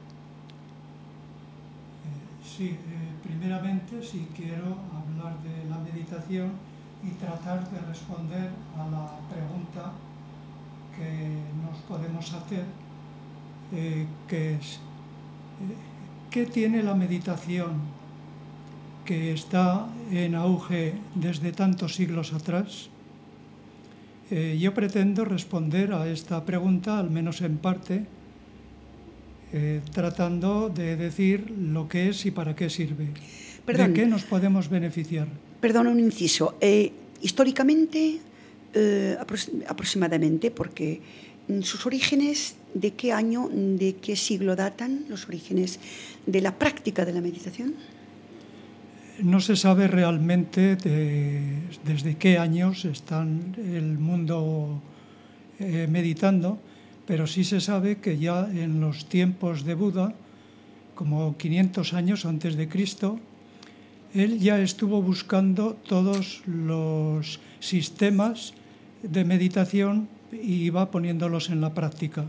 Eh, sí, eh, primeramente sí quiero hablar de la meditación y tratar de responder a la pregunta que nos podemos hacer, eh, que es, eh, ¿qué tiene la meditación que está en auge desde tantos siglos atrás? Eh, yo pretendo responder a esta pregunta, al menos en parte, eh, tratando de decir lo que es y para qué sirve. Perdón. ¿De qué nos podemos beneficiar? Perdón, un inciso. Eh, históricamente, eh, apro- aproximadamente, porque sus orígenes, ¿de qué año, de qué siglo datan los orígenes de la práctica de la meditación? No se sabe realmente de, desde qué años está el mundo eh, meditando, pero sí se sabe que ya en los tiempos de Buda, como quinientos años antes de Cristo, él ya estuvo buscando todos los sistemas de meditación y iba poniéndolos en la práctica.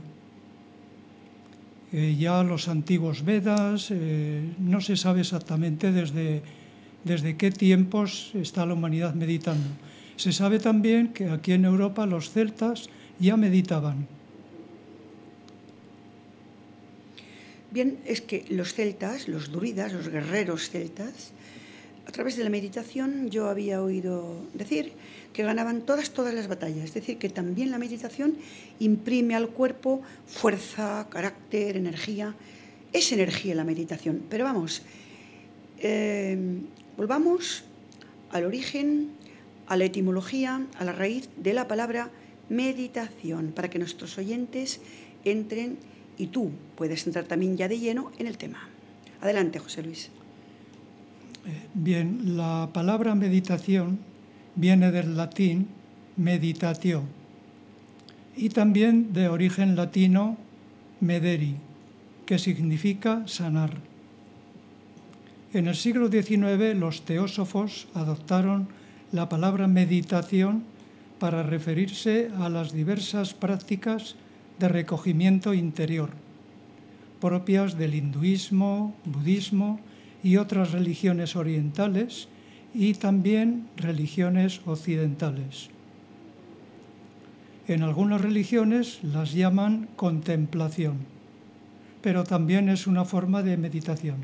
Eh, ya los antiguos Vedas, eh, no se sabe exactamente desde, desde qué tiempos está la humanidad meditando. Se sabe también que aquí en Europa los celtas ya meditaban. Bien, es que los celtas, los druidas, los guerreros celtas, a través de la meditación yo había oído decir que ganaban todas, todas las batallas. Es decir, que también la meditación imprime al cuerpo fuerza, carácter, energía. Es energía la meditación. Pero vamos, eh, volvamos al origen, a la etimología, a la raíz de la palabra meditación, para que nuestros oyentes entren y tú puedes entrar también ya de lleno en el tema. Adelante, José Luis. Bien, la palabra meditación viene del latín meditatio y también de origen latino mederi, que significa sanar. En el siglo diecinueve los teósofos adoptaron la palabra meditación para referirse a las diversas prácticas de recogimiento interior. propias del hinduismo, budismo y otras religiones orientales y también religiones occidentales. En algunas religiones las llaman contemplación, pero también es una forma de meditación.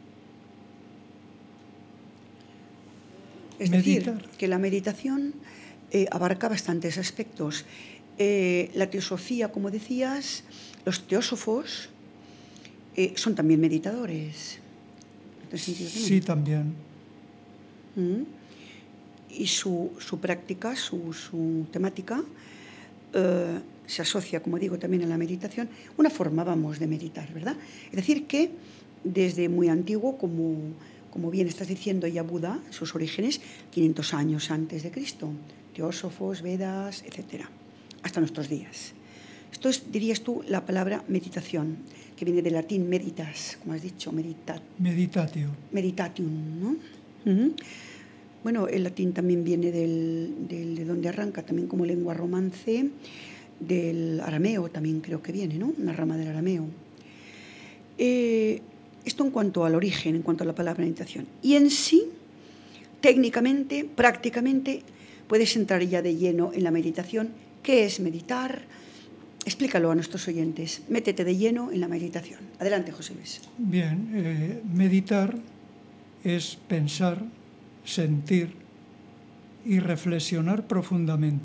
Es Meditar. decir, que la meditación eh, abarca bastantes aspectos. Eh, la teosofía, como decías, los teósofos eh, son también meditadores. ¿En sentido que no? Sí, también. Mm. Y su, su práctica, su, su temática, eh, se asocia, como digo, también a la meditación. Una forma, vamos, de meditar, ¿verdad? Es decir, que desde muy antiguo, como, como bien estás diciendo, ya Buda, sus orígenes, quinientos años antes de Cristo, teósofos, Vedas, etcétera, hasta nuestros días. Esto es, dirías tú, la palabra meditación, que viene del latín meditas, como has dicho, meditat, Meditatio. meditatium, ¿no? Uh-huh. Bueno, el latín también viene del, del, de donde arranca, también como lengua romance, del arameo también creo que viene, ¿no? Una rama del arameo. Eh, esto en cuanto al origen, en cuanto a la palabra meditación. Y en sí, técnicamente, prácticamente, puedes entrar ya de lleno en la meditación. ¿Qué es meditar? Explícalo a nuestros oyentes. Métete de lleno en la meditación. Adelante, José Luis. Bien, eh, meditar es pensar, sentir y reflexionar profundamente.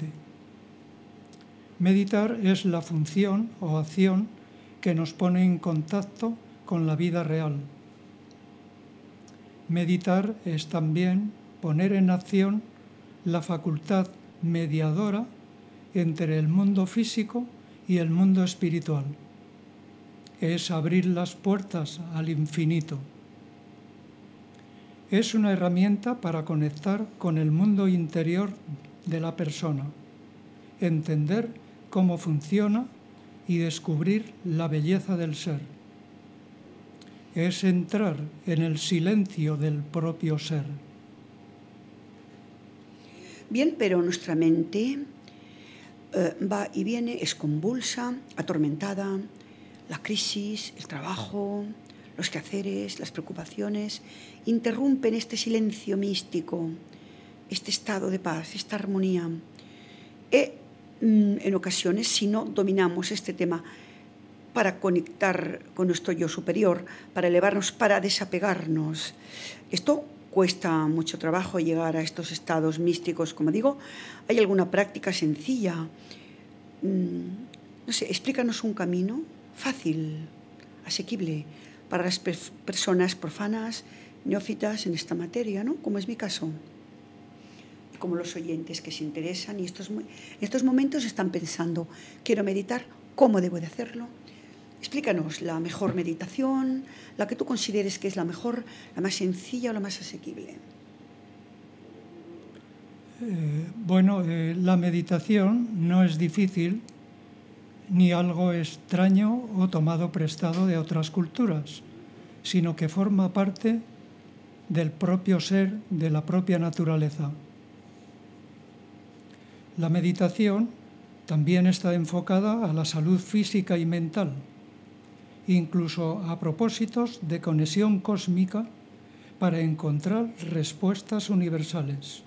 Meditar es la función o acción que nos pone en contacto con la vida real. Meditar es también poner en acción la facultad mediadora entre el mundo físico y el mundo espiritual. Es abrir las puertas al infinito. Es una herramienta para conectar con el mundo interior de la persona, entender cómo funciona y descubrir la belleza del ser. Es entrar en el silencio del propio ser. Bien, pero nuestra mente eh, va y viene, es convulsa, atormentada, la crisis, el trabajo, los quehaceres, las preocupaciones, interrumpen este silencio místico, este estado de paz, esta armonía. E, en ocasiones, si no dominamos este tema para conectar con nuestro yo superior, para elevarnos, para desapegarnos, esto cuesta mucho trabajo llegar a estos estados místicos, como digo. ¿Hay alguna práctica sencilla? No sé, explícanos un camino fácil, asequible, para las personas profanas, neófitas en esta materia, ¿no? Como es mi caso. Como los oyentes que se interesan y estos, en estos momentos están pensando, quiero meditar, ¿cómo debo de hacerlo? Explícanos la mejor meditación, la que tú consideres que es la mejor, la más sencilla o la más asequible. Eh, bueno, eh, la meditación no es difícil ni algo extraño o tomado prestado de otras culturas, sino que forma parte del propio ser, de la propia naturaleza. La meditación también está enfocada a la salud física y mental, incluso a propósitos de conexión cósmica para encontrar respuestas universales.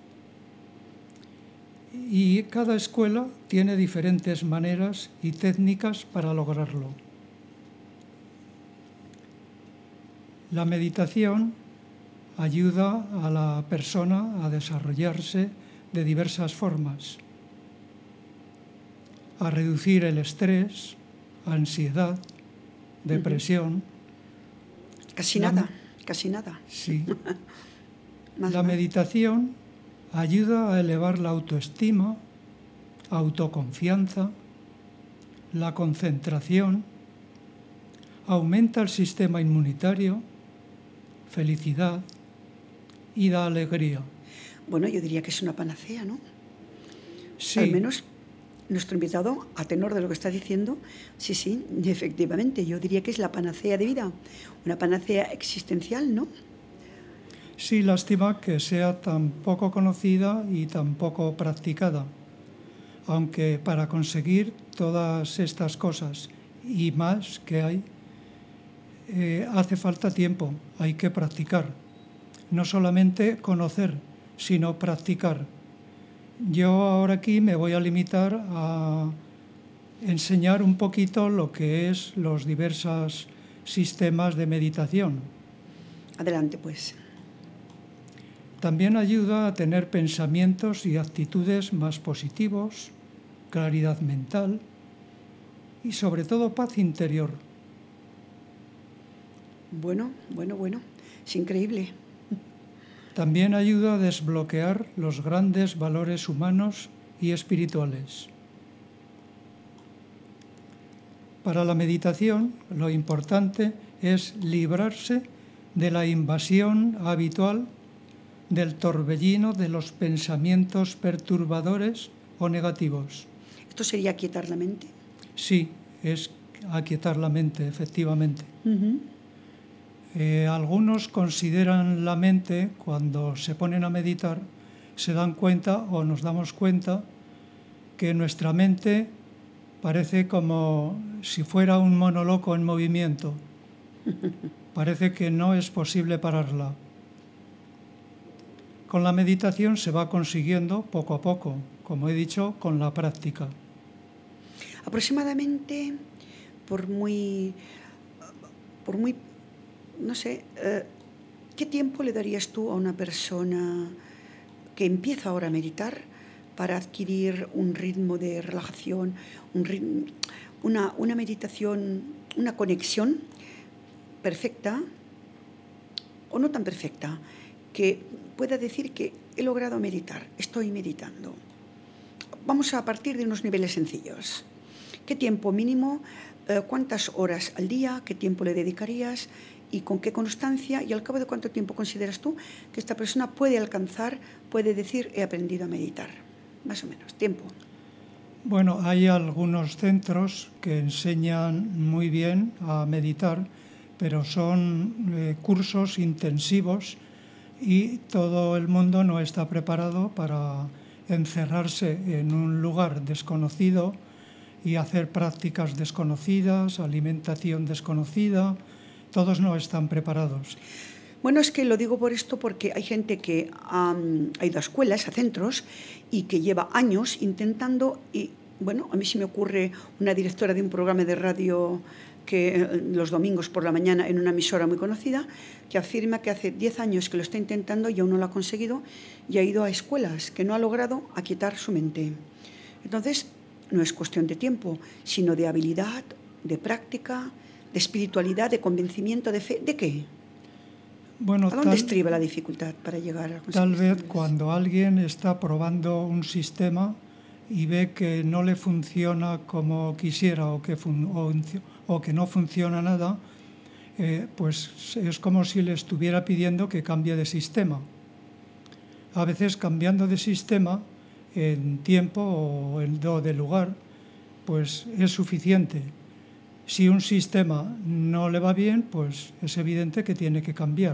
Y cada escuela tiene diferentes maneras y técnicas para lograrlo. La meditación ayuda a la persona a desarrollarse de diversas formas, a reducir el estrés, ansiedad, depresión. Casi La, nada, casi nada. Sí. Más La más. meditación ayuda a elevar la autoestima, autoconfianza, la concentración, aumenta el sistema inmunitario, felicidad y da alegría. Bueno, yo diría que es una panacea, ¿no? Sí. Al menos nuestro invitado, a tenor de lo que está diciendo, sí, sí, efectivamente, yo diría que es la panacea de vida, una panacea existencial, ¿no? Sí, lástima que sea tan poco conocida y tan poco practicada, aunque para conseguir todas estas cosas y más que hay, eh, hace falta tiempo, hay que practicar. No solamente conocer, sino practicar. Yo ahora aquí me voy a limitar a enseñar un poquito lo que es los diversos sistemas de meditación. Adelante, pues. También ayuda a tener pensamientos y actitudes más positivos, claridad mental y sobre todo paz interior. Bueno, bueno, bueno. Es increíble. También ayuda a desbloquear los grandes valores humanos y espirituales. Para la meditación, lo importante es librarse de la invasión habitual del torbellino de los pensamientos perturbadores o negativos. ¿Esto sería aquietar la mente? Sí, es aquietar la mente, efectivamente. Uh-huh. Eh, algunos consideran la mente, cuando se ponen a meditar, se dan cuenta o nos damos cuenta que nuestra mente parece como si fuera un mono loco en movimiento. Parece que no es posible pararla. Con la meditación se va consiguiendo poco a poco, como he dicho, con la práctica. Aproximadamente, por muy, por muy, no sé, eh, ¿qué tiempo le darías tú a una persona que empieza ahora a meditar para adquirir un ritmo de relajación, un ritmo, una, una meditación, una conexión perfecta o no tan perfecta, que pueda decir que he logrado meditar, estoy meditando? Vamos a partir de unos niveles sencillos. ¿Qué tiempo mínimo? Eh, ¿Cuántas horas al día? ¿Qué tiempo le dedicarías? ¿Y con qué constancia? ¿Y al cabo de cuánto tiempo consideras tú que esta persona puede alcanzar, puede decir, he aprendido a meditar? Más o menos, tiempo. Bueno, hay algunos centros que enseñan muy bien a meditar, pero son eh, cursos intensivos y todo el mundo no está preparado para encerrarse en un lugar desconocido y hacer prácticas desconocidas, alimentación desconocida. Todos no están preparados. Bueno, es que lo digo por esto porque hay gente que um, ha ido a escuelas, a centros, y que lleva años intentando, y bueno, a mí se me ocurre una directora de un programa de radio que los domingos por la mañana en una emisora muy conocida, que afirma que hace diez años que lo está intentando y aún no lo ha conseguido, y ha ido a escuelas, que no ha logrado aquietar su mente. Entonces, no es cuestión de tiempo, sino de habilidad, de práctica, de espiritualidad, de convencimiento, de fe. ¿De qué? Bueno, ¿A dónde tal, estriba la dificultad para llegar a conseguir? Tal vez niveles? Cuando alguien está probando un sistema y ve que no le funciona como quisiera o que, fun- o, o que no funciona nada, eh, pues es como si le estuviera pidiendo que cambie de sistema. A veces cambiando de sistema en tiempo o, en, o de lugar, pues es suficiente. Si un sistema no le va bien, pues es evidente que tiene que cambiar.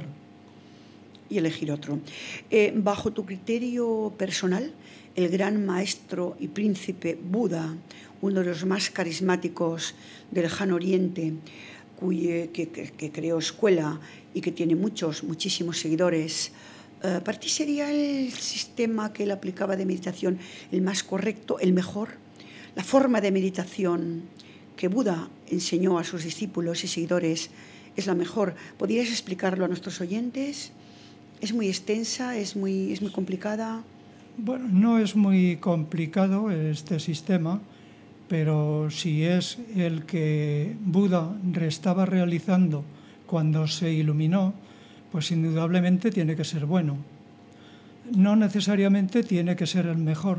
Y elegir otro. Eh, bajo tu criterio personal, el gran maestro y príncipe Buda, uno de los más carismáticos del Lejano Oriente, cuye, que, que, que creó escuela y que tiene muchos, muchísimos seguidores, eh, ¿para ti sería el sistema que él aplicaba de meditación el más correcto, el mejor? La forma de meditación que Buda enseñó a sus discípulos y seguidores es la mejor. ¿Podrías explicarlo a nuestros oyentes? ¿Es muy extensa? ¿Es muy, es muy complicada? Bueno, no es muy complicado este sistema, pero si es el que Buda estaba realizando cuando se iluminó, pues indudablemente tiene que ser bueno. No necesariamente tiene que ser el mejor,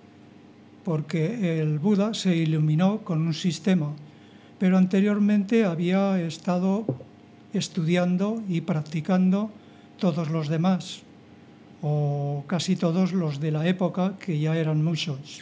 porque el Buda se iluminó con un sistema, pero anteriormente había estado estudiando y practicando todos los demás, o casi todos los de la época, que ya eran muchos.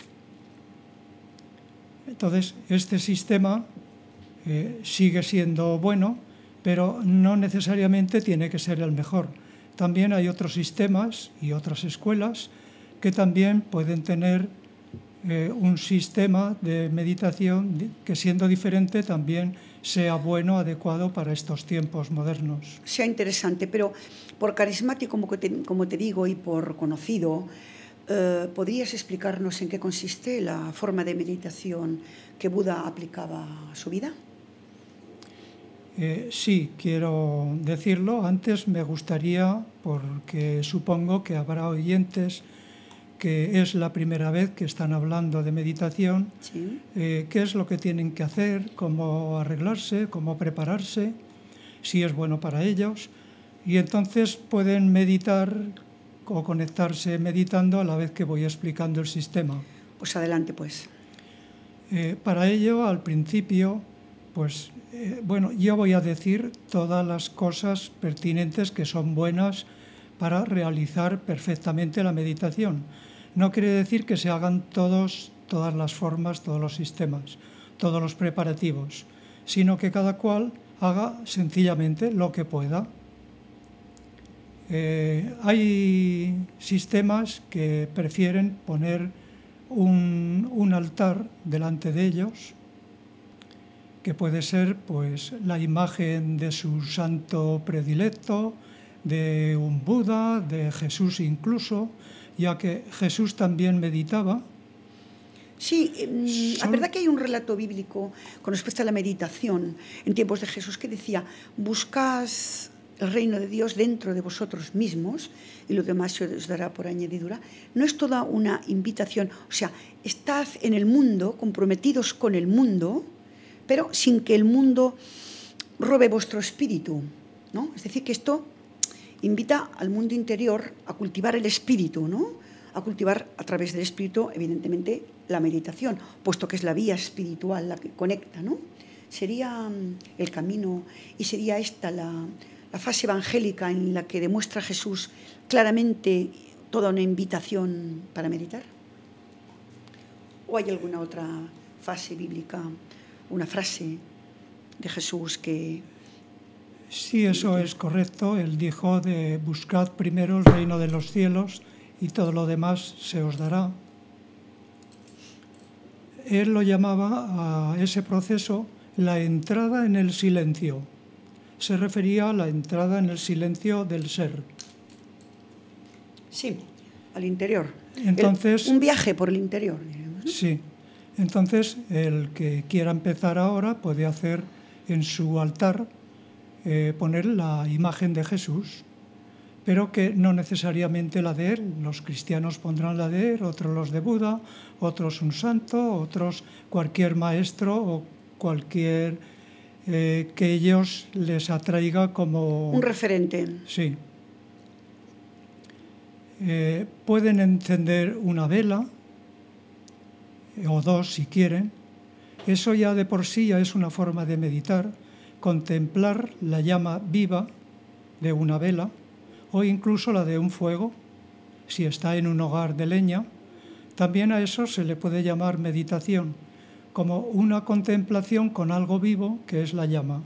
Entonces, este sistema eh, sigue siendo bueno, pero no necesariamente tiene que ser el mejor. También hay otros sistemas y otras escuelas que también pueden tener eh, un sistema de meditación que, siendo diferente, también sea bueno, adecuado para estos tiempos modernos. Sea interesante, pero por carismático, como, que te, como te digo, y por conocido, eh, ¿podrías explicarnos en qué consiste la forma de meditación que Buda aplicaba a su vida? Eh, sí, quiero decirlo. Antes me gustaría, porque supongo que habrá oyentes que es la primera vez que están hablando de meditación, Sí. eh, qué es lo que tienen que hacer, cómo arreglarse, cómo prepararse, si es bueno para ellos. Y entonces pueden meditar o conectarse meditando a la vez que voy explicando el sistema. Pues adelante, pues. Eh, para ello, al principio, pues, eh, bueno, yo voy a decir todas las cosas pertinentes que son buenas para realizar perfectamente la meditación. No quiere decir que se hagan todos, todas las formas, todos los sistemas, todos los preparativos, sino que cada cual haga sencillamente lo que pueda. Eh, hay sistemas que prefieren poner un, un altar delante de ellos, que puede ser pues la imagen de su santo predilecto, de un Buda, de Jesús incluso, ya que Jesús también meditaba. Sí, eh, Son- la verdad que hay un relato bíblico con respecto a la meditación en tiempos de Jesús que decía: buscad el reino de Dios dentro de vosotros mismos y lo demás se os dará por añadidura. No es toda una invitación, o sea, estad en el mundo, comprometidos con el mundo, pero sin que el mundo robe vuestro espíritu, ¿no? Es decir, que esto invita al mundo interior a cultivar el espíritu, ¿no? A cultivar a través del espíritu, evidentemente, la meditación, puesto que es la vía espiritual la que conecta, ¿no? Sería mm, el camino y sería esta la, la fase evangélica en la que demuestra Jesús claramente toda una invitación para meditar. ¿O hay alguna otra fase bíblica, una frase de Jesús que... Sí, eso es correcto. Él dijo de buscad primero el reino de los cielos y todo lo demás se os dará. Él lo llamaba a ese proceso la entrada en el silencio. Se refería a la entrada en el silencio del ser. Sí, al interior. Entonces- El- un viaje por el interior, diríamos, ¿no? Sí. Entonces, el que quiera empezar ahora puede hacer en su altar eh, poner la imagen de Jesús, pero que no necesariamente la de él. Los cristianos pondrán la de él, otros los de Buda, otros un santo, otros cualquier maestro o cualquier eh, que ellos les atraiga como... Un referente. Sí. Eh, pueden encender una vela, eh, o dos si quieren. Eso ya de por sí ya es una forma de meditar, contemplar la llama viva de una vela o incluso la de un fuego, si está en un hogar de leña. También a eso se le puede llamar meditación, como una contemplación con algo vivo que es la llama.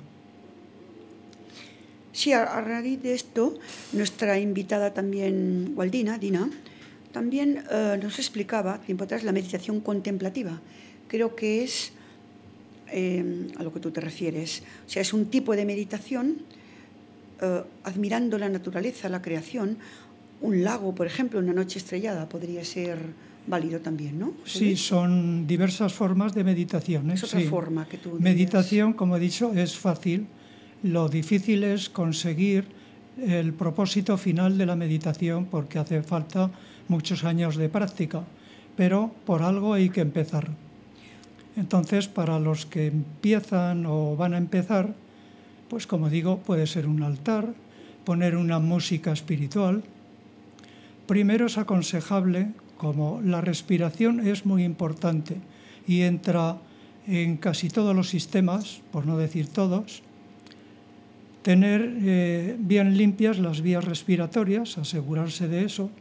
Sí, a, a raíz de esto, nuestra invitada también, Waldina, Dina, también eh, nos explicaba tiempo atrás la meditación contemplativa. Creo que es eh, a lo que tú te refieres. O sea, es un tipo de meditación eh, admirando la naturaleza, la creación. Un lago, por ejemplo, una noche estrellada podría ser válido también, ¿no? Sí, son diversas formas de meditación. ¿eh? Es otra Sí. forma que tú dirías. Meditación, como he dicho, es fácil. Lo difícil es conseguir el propósito final de la meditación porque hace falta muchos años de práctica, pero por algo hay que empezar. Entonces, para los que empiezan o van a empezar, pues como digo, puede ser un altar, poner una música espiritual. Primero es aconsejable, como la respiración es muy importante y entra en casi todos los sistemas, por no decir todos, tener eh, bien limpias las vías respiratorias, asegurarse de eso,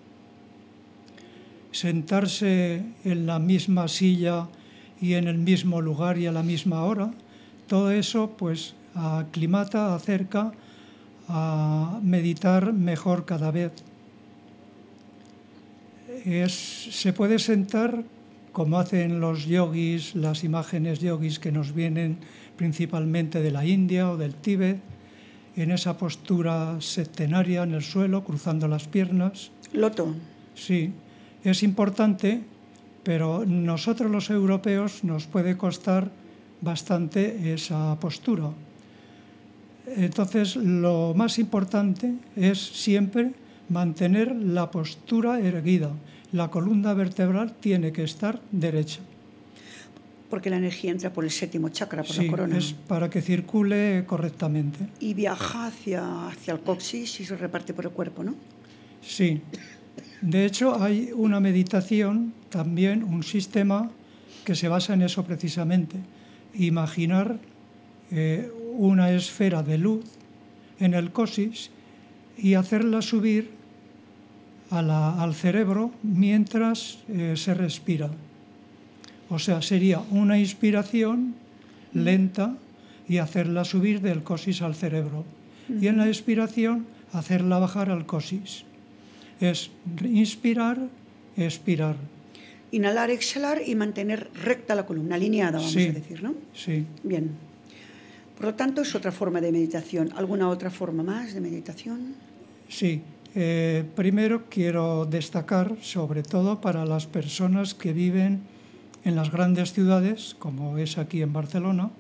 sentarse en la misma silla y en el mismo lugar y a la misma hora. Todo eso pues aclimata, acerca a meditar mejor cada vez. Es, se puede sentar como hacen los yogis, las imágenes yogis que nos vienen principalmente de la India o del Tíbet, en esa postura septenaria en el suelo, cruzando las piernas. Loto. Sí, es importante, pero nosotros los europeos nos puede costar bastante esa postura. Entonces, lo más importante es siempre mantener la postura erguida. La columna vertebral tiene que estar derecha. Porque la energía entra por el séptimo chakra, por Sí, la corona. es para que circule correctamente. Y viaja hacia, hacia el coxis y se reparte por el cuerpo, ¿no? Sí. De hecho, hay una meditación, también un sistema que se basa en eso precisamente. Imaginar eh, una esfera de luz en el coxis y hacerla subir a la, al cerebro mientras eh, se respira. O sea, sería una inspiración lenta y hacerla subir del coxis al cerebro. Y en la expiración, hacerla bajar al coxis. Es inspirar, expirar. Inhalar, exhalar y mantener recta la columna, alineada, vamos Sí, a decir, ¿no? Sí. Bien. Por lo tanto, es otra forma de meditación. ¿Alguna otra forma más de meditación? Sí. Eh, primero quiero destacar, sobre todo para las personas que viven en las grandes ciudades, como es aquí en Barcelona,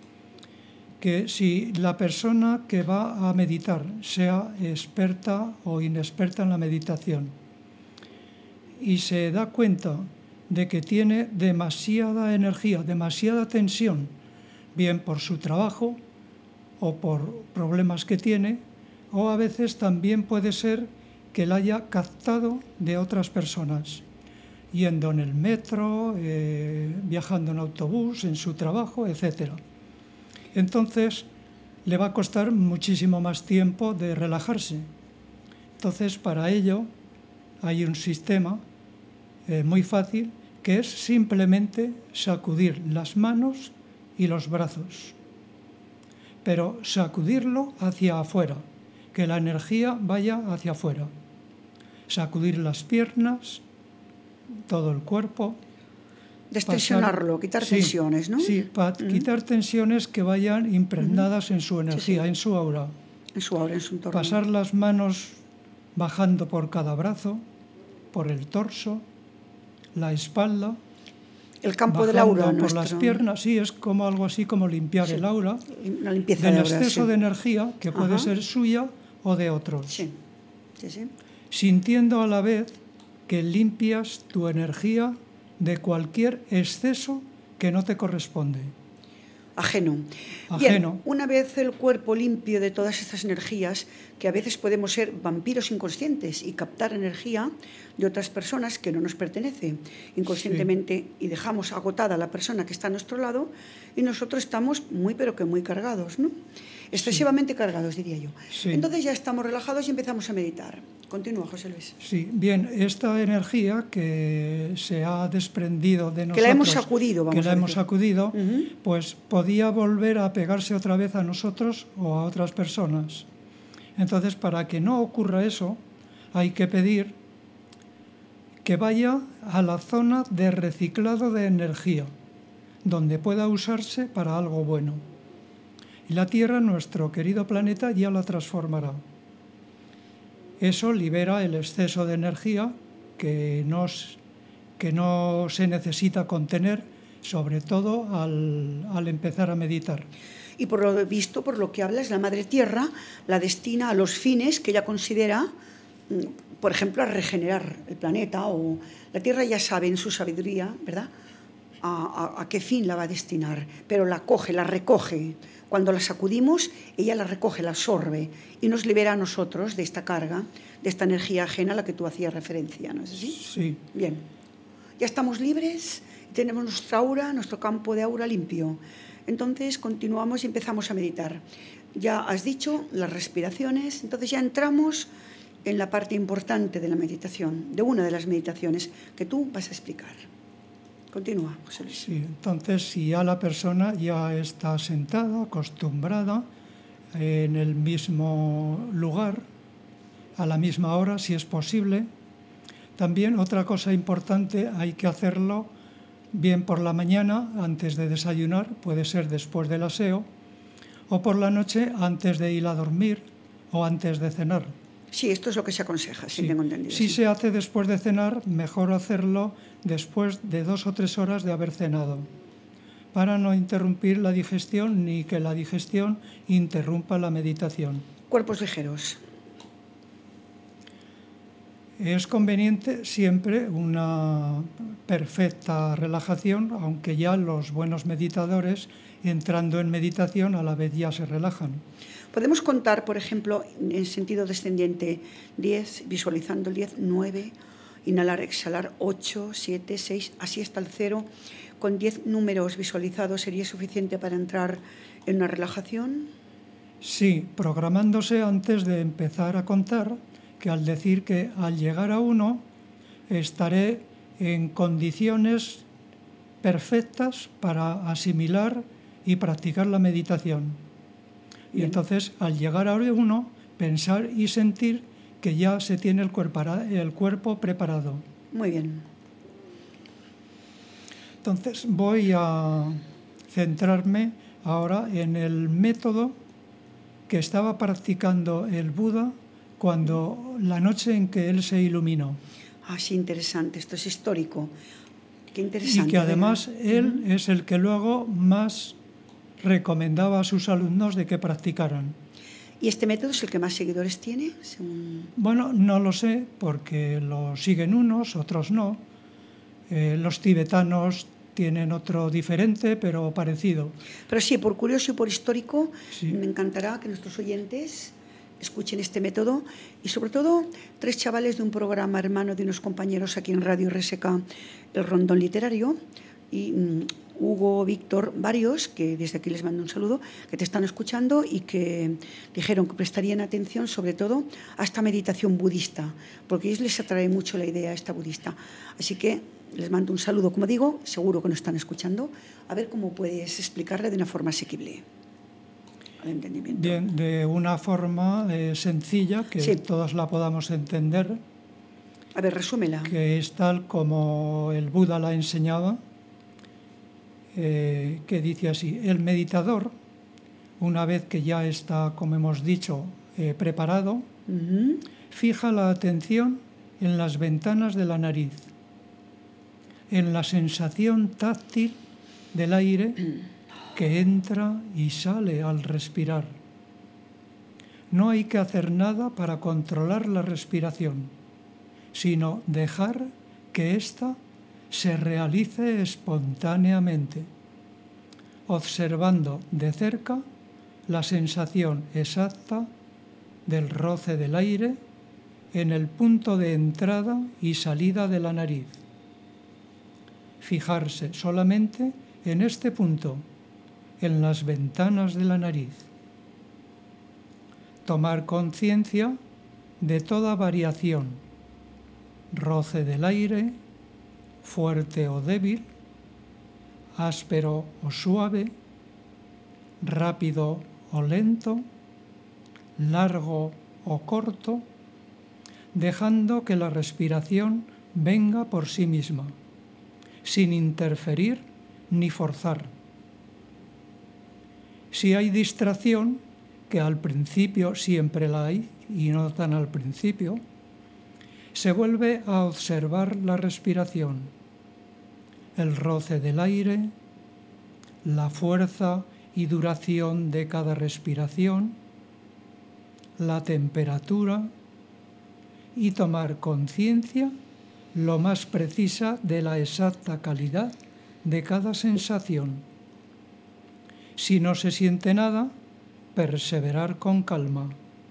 que si la persona que va a meditar, sea experta o inexperta en la meditación, y se da cuenta de que tiene demasiada energía, demasiada tensión, bien por su trabajo o por problemas que tiene, o a veces también puede ser que la haya captado de otras personas, yendo en el metro, eh, viajando en autobús, en su trabajo, etcétera. Entonces, le va a costar muchísimo más tiempo de relajarse. Entonces, para ello, hay un sistema eh, muy fácil, que es simplemente sacudir las manos y los brazos. Pero sacudirlo hacia afuera, que la energía vaya hacia afuera. Sacudir las piernas, todo el cuerpo. Destensionarlo, quitar sí, tensiones, ¿no? Sí, para Mm. quitar tensiones que vayan impregnadas en su energía, sí. en su aura. En su aura, en su entorno. Pasar las manos bajando por cada brazo, por el torso, la espalda. El campo del bajando aura por nuestro. las piernas, sí, es como algo así como limpiar Sí, el aura la limpieza del de aura, exceso sí. de energía que puede Ajá. ser suya o de otros. Sí, sí, sí. Sintiendo a la vez que limpias tu energía de cualquier exceso que no te corresponde. Ajeno. Ajeno. Bien, una vez el cuerpo limpio de todas estas energías, que a veces podemos ser vampiros inconscientes y captar energía de otras personas que no nos pertenece inconscientemente, sí. Y dejamos agotada a la persona que está a nuestro lado y nosotros estamos muy pero que muy cargados, ¿no? Excesivamente sí. cargados, diría yo. Sí. Entonces ya estamos relajados y empezamos a meditar. Continúa, José Luis. Sí, bien, esta energía que se ha desprendido de nosotros, que la hemos sacudido, vamos que la a hemos decir. sacudido, Uh-huh. pues podía volver a pegarse otra vez a nosotros o a otras personas. Entonces, para que no ocurra eso, hay que pedir que vaya a la zona de reciclado de energía, donde pueda usarse para algo bueno. Y la Tierra, nuestro querido planeta, ya la transformará. Eso libera el exceso de energía que, nos, que no se necesita contener, sobre todo al, al empezar a meditar. Y por lo visto, por lo que hablas, la Madre Tierra la destina a los fines que ella considera, por ejemplo, a regenerar el planeta. O la Tierra ya sabe en su sabiduría, ¿verdad?, a, a, a qué fin la va a destinar, pero la coge, la recoge. Cuando la sacudimos, ella la recoge, la absorbe y nos libera a nosotros de esta carga, de esta energía ajena a la que tú hacías referencia, ¿no es así? Sí. Bien. Ya estamos libres, tenemos nuestra aura, nuestro campo de aura limpio. Entonces continuamos y empezamos a meditar. Ya has dicho las respiraciones, entonces ya entramos en la parte importante de la meditación, de una de las meditaciones que tú vas a explicar. Continúa, José Luis. Sí, entonces si ya la persona ya está sentada, acostumbrada, en el mismo lugar, a la misma hora, si es posible. También otra cosa importante, hay que hacerlo bien por la mañana antes de desayunar, puede ser después del aseo, o por la noche antes de ir a dormir o antes de cenar. Sí, esto es lo que se aconseja, si Sí. tengo entendido. Si sí. se hace después de cenar, mejor hacerlo después de dos o tres horas de haber cenado, para no interrumpir la digestión ni que la digestión interrumpa la meditación. Cuerpos ligeros. Es conveniente siempre una perfecta relajación, aunque ya los buenos meditadores, entrando en meditación, a la vez ya se relajan. Podemos contar, por ejemplo, en sentido descendiente, diez, visualizando el diez, nueve, inhalar, exhalar, ocho, siete, seis, así hasta el cero. Con diez números visualizados, ¿sería suficiente para entrar en una relajación? Sí, programándose antes de empezar a contar, que al decir que al llegar a uno estaré en condiciones perfectas para asimilar y practicar la meditación. Y Bien. entonces, al llegar a uno, pensar y sentir que ya se tiene el cuerpo, el cuerpo preparado. Muy bien. Entonces, voy a centrarme ahora en el método que estaba practicando el Buda cuando la noche en que él se iluminó. Ah, sí, interesante. Esto es histórico. Qué Y interesante. que además ¿verdad? él es el que luego más recomendaba a sus alumnos de que practicaran. ¿Y este método es el que más seguidores tiene? Según... Bueno, no lo sé, porque lo siguen unos, otros no. Eh, los tibetanos tienen otro diferente, pero parecido. Pero sí, por curioso y por histórico, Sí. me encantará que nuestros oyentes escuchen este método y sobre todo tres chavales de un programa hermano de unos compañeros aquí en Radio R S K, el Rondón Literario, y mm, Hugo, Víctor, varios, que desde aquí les mando un saludo, que te están escuchando y que dijeron que prestarían atención sobre todo a esta meditación budista, porque a ellos les atrae mucho la idea esta budista. Así que les mando un saludo, como digo, seguro que nos están escuchando, a ver cómo puedes explicarle de una forma asequible al entendimiento. Bien, de una forma eh, sencilla, que Sí. todos la podamos entender, A ver, resúmela. que es tal como el Buda la enseñaba, eh, que dice así: el meditador, una vez que ya está, como hemos dicho, eh, preparado, Ujú. fija la atención en las ventanas de la nariz, en la sensación táctil del aire que entra y sale al respirar. No hay que hacer nada para controlar la respiración, sino dejar que ésta se realice espontáneamente, observando de cerca la sensación exacta del roce del aire en el punto de entrada y salida de la nariz. Fijarse solamente en este punto, en las ventanas de la nariz. Tomar conciencia de toda variación, roce del aire, fuerte o débil, áspero o suave, rápido o lento, largo o corto, dejando que la respiración venga por sí misma, sin interferir ni forzar. Si hay distracción, que al principio siempre la hay, y no tan al principio, se vuelve a observar la respiración, el roce del aire, la fuerza y duración de cada respiración, la temperatura, y tomar conciencia lo más precisa de la exacta calidad de cada sensación. Si no se siente nada, perseverar con calma.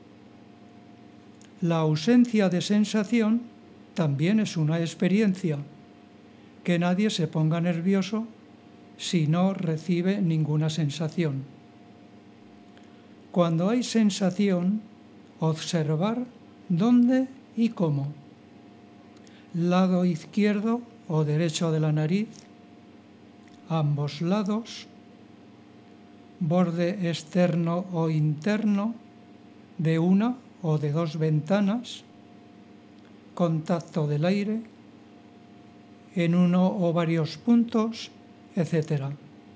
La ausencia de sensación también es una experiencia. Que nadie se ponga nervioso si no recibe ninguna sensación. Cuando hay sensación, observar dónde y cómo. Lado izquierdo o derecho de la nariz, ambos lados, borde externo o interno de una o de dos ventanas, contacto del aire, en uno o varios puntos, etcétera.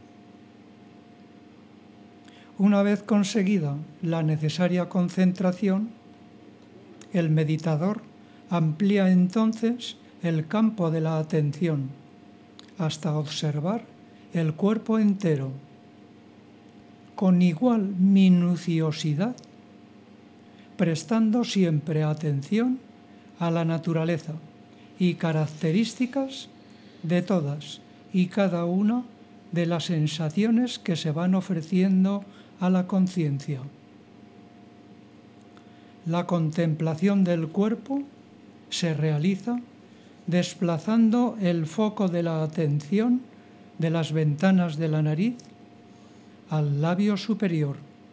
Una vez conseguida la necesaria concentración, el meditador amplía entonces el campo de la atención hasta observar el cuerpo entero con igual minuciosidad, prestando siempre atención a la naturaleza y características de todas y cada una de las sensaciones que se van ofreciendo a la conciencia. La contemplación del cuerpo se realiza desplazando el foco de la atención de las ventanas de la nariz al labio superior.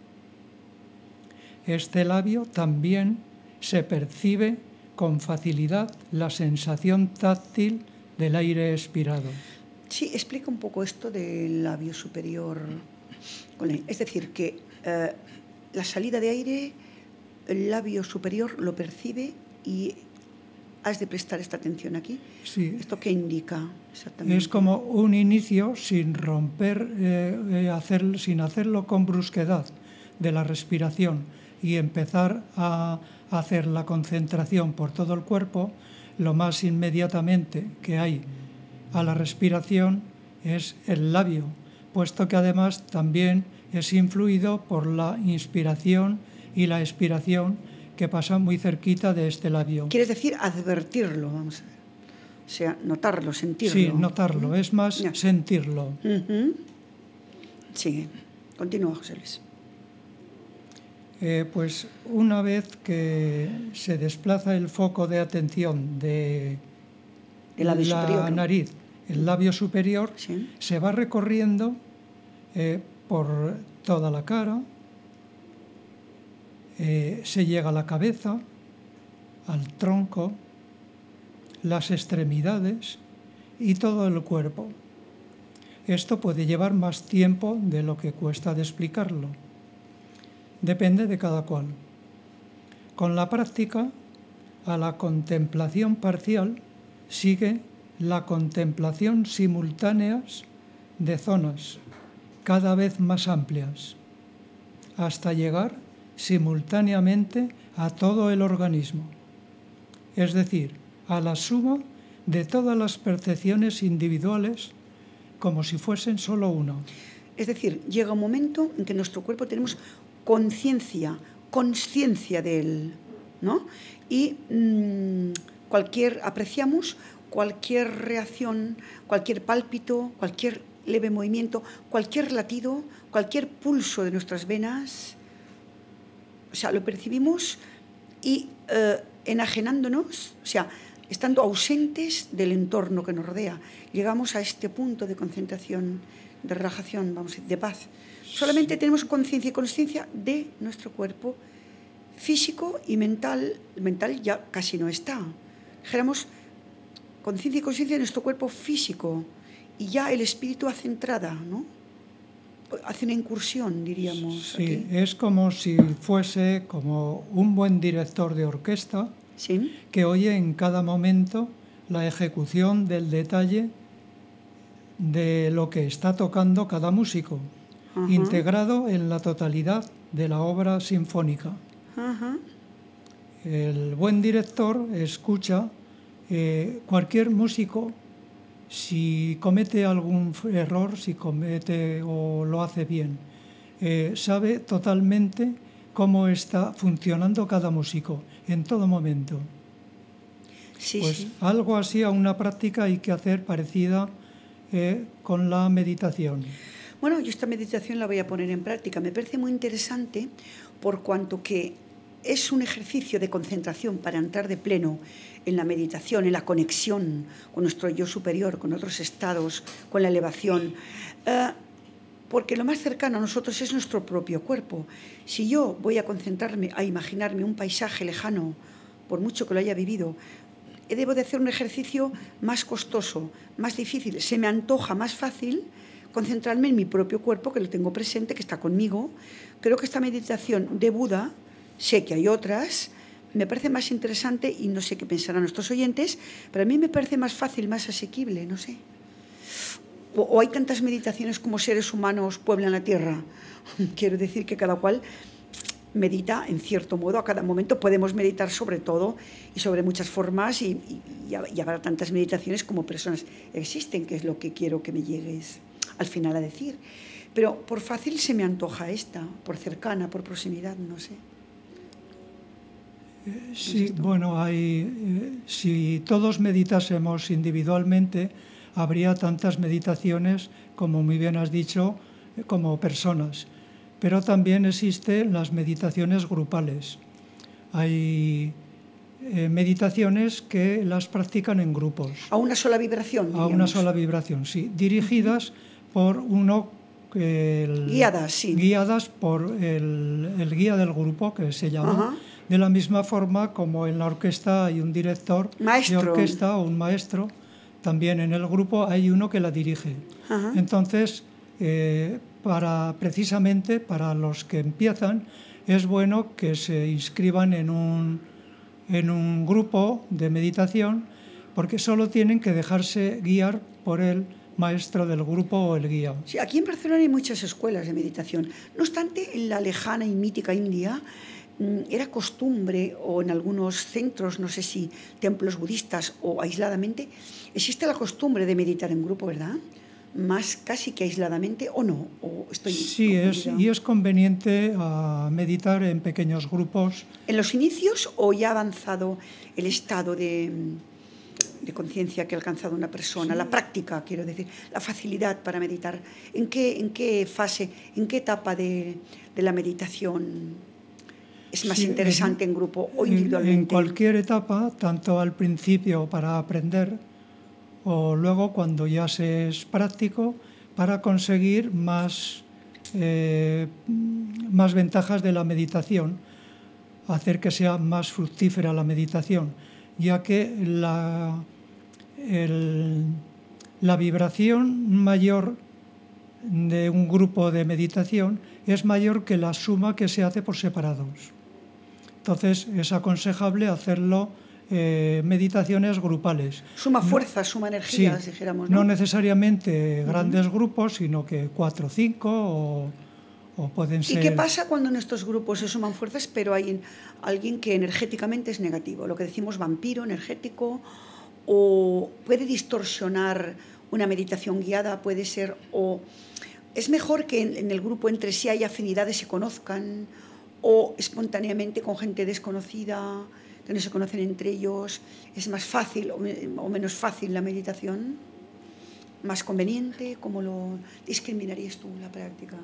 Este labio también se percibe con facilidad la sensación táctil del aire expirado. Sí, explica un poco esto del labio superior. Es decir, que eh, la salida de aire, el labio superior lo percibe y has de prestar esta atención aquí. Sí. ¿Esto qué indica exactamente? Es como un inicio sin romper, eh, hacer, sin hacerlo con brusquedad de la respiración y empezar a hacer la concentración por todo el cuerpo. Lo más inmediatamente que hay a la respiración es el labio, puesto que además también es influido por la inspiración y la expiración que pasa muy cerquita de este labio. ¿Quieres decir advertirlo? Vamos a ver. O sea, notarlo, sentirlo. Sí, notarlo, es más Ya. sentirlo. Uh-huh. Sigue. Continúa, José Luis. Eh, pues una vez que se desplaza el foco de atención de El labio la superior, ¿no? nariz, el labio superior, Sí. se va recorriendo eh, por toda la cara, eh, se llega a la cabeza, al tronco, las extremidades y todo el cuerpo. Esto puede llevar más tiempo de lo que cuesta de explicarlo. Depende de cada cual. Con la práctica, a la contemplación parcial sigue la contemplación simultánea de zonas cada vez más amplias, hasta llegar simultáneamente a todo el organismo, es decir, a la suma de todas las percepciones individuales como si fuesen solo uno. Es decir, llega un momento en que en nuestro cuerpo tenemos conciencia, consciencia de él, ¿no? Y mmm, cualquier, apreciamos cualquier reacción, cualquier pálpito, cualquier leve movimiento, cualquier latido, cualquier pulso de nuestras venas, o sea, lo percibimos y eh, enajenándonos, o sea, estando ausentes del entorno que nos rodea, llegamos a este punto de concentración, de relajación, vamos a decir, de paz. Solamente tenemos conciencia y consciencia de nuestro cuerpo físico y mental. El mental ya casi no está. Dijéramos conciencia y consciencia de nuestro cuerpo físico y ya el espíritu hace entrada, ¿no? Hace una incursión, diríamos. Sí, aquí. es como si fuese como un buen director de orquesta Sí. que oye en cada momento la ejecución del detalle de lo que está tocando cada músico, Ajá. integrado en la totalidad de la obra sinfónica. Ajá. El buen director escucha eh, cualquier músico, si comete algún error, si comete o lo hace bien, eh, sabe totalmente cómo está funcionando cada músico en todo momento. Sí, Pues sí. algo así, a una práctica hay que hacer parecida eh, con la meditación. Bueno, yo esta meditación la voy a poner en práctica. Me parece muy interesante por cuanto que es un ejercicio de concentración para entrar de pleno en la meditación, en la conexión con nuestro yo superior, con otros estados, con la elevación. Eh, porque lo más cercano a nosotros es nuestro propio cuerpo. Si yo voy a concentrarme, a imaginarme un paisaje lejano, por mucho que lo haya vivido, debo de hacer un ejercicio más costoso, más difícil. Se me antoja más fácil concentrarme en mi propio cuerpo, que lo tengo presente, que está conmigo. Creo que esta meditación de Buda, sé que hay otras, me parece más interesante, y no sé qué pensarán nuestros oyentes, pero a mí me parece más fácil, más asequible, no sé. O, o hay tantas meditaciones como seres humanos pueblan la tierra. Quiero decir que cada cual medita en cierto modo, a cada momento podemos meditar sobre todo y sobre muchas formas, y, y, y habrá tantas meditaciones como personas existen, que es lo que quiero que me llegues al final a decir. Pero por fácil se me antoja esta, por cercana, por proximidad, no sé. Sí, bueno, hay, eh, si todos meditásemos individualmente, habría tantas meditaciones, como muy bien has dicho, eh, como personas. Pero también existen las meditaciones grupales. Hay eh, meditaciones que las practican en grupos. A una sola vibración, diríamos. A una sola vibración, sí. Dirigidas uh-huh. por uno... El, guiadas, sí. Guiadas por el, el guía del grupo, que se llama. Uh-huh. De la misma forma como en la orquesta hay un director maestro. de orquesta o un maestro, también en el grupo hay uno que la dirige. Uh-huh. Entonces, eh, para, precisamente para los que empiezan, es bueno que se inscriban en un, en un grupo de meditación, porque solo tienen que dejarse guiar por el maestro del grupo o el guía. Sí, aquí en Barcelona hay muchas escuelas de meditación. No obstante, en la lejana y mítica India era costumbre, o en algunos centros, no sé si templos budistas o aisladamente, existe la costumbre de meditar en grupo, ¿verdad? Más casi que aisladamente, ¿o no? ¿O estoy sí, es, y es conveniente uh, meditar en pequeños grupos. ¿En los inicios o ya ha avanzado el estado de, de conciencia que ha alcanzado una persona? Sí. La práctica, quiero decir, la facilidad para meditar. ¿En qué, en qué fase, en qué etapa de, de la meditación es más sí, interesante en, en grupo o individualmente? En cualquier etapa, tanto al principio para aprender o luego cuando ya se es práctico, para conseguir más, eh, más ventajas de la meditación, hacer que sea más fructífera la meditación, ya que la, el, la vibración mayor de un grupo de meditación es mayor que la suma que se hace por separados. Entonces es aconsejable hacerlo eh, meditaciones grupales. Suma fuerza, no, suma energías, sí, dijéramos, ¿no? No necesariamente grandes uh-huh. grupos, sino que cuatro o cinco o, o pueden ser... ¿Y qué pasa cuando en estos grupos se suman fuerzas, pero hay alguien que energéticamente es negativo? Lo que decimos vampiro energético, o puede distorsionar una meditación guiada, puede ser, o es mejor que en, en el grupo entre sí haya afinidades, se conozcan, o espontáneamente con gente desconocida, que no se conocen entre ellos, es más fácil o, o menos fácil la meditación, más conveniente. ¿Cómo lo discriminarías tú la práctica?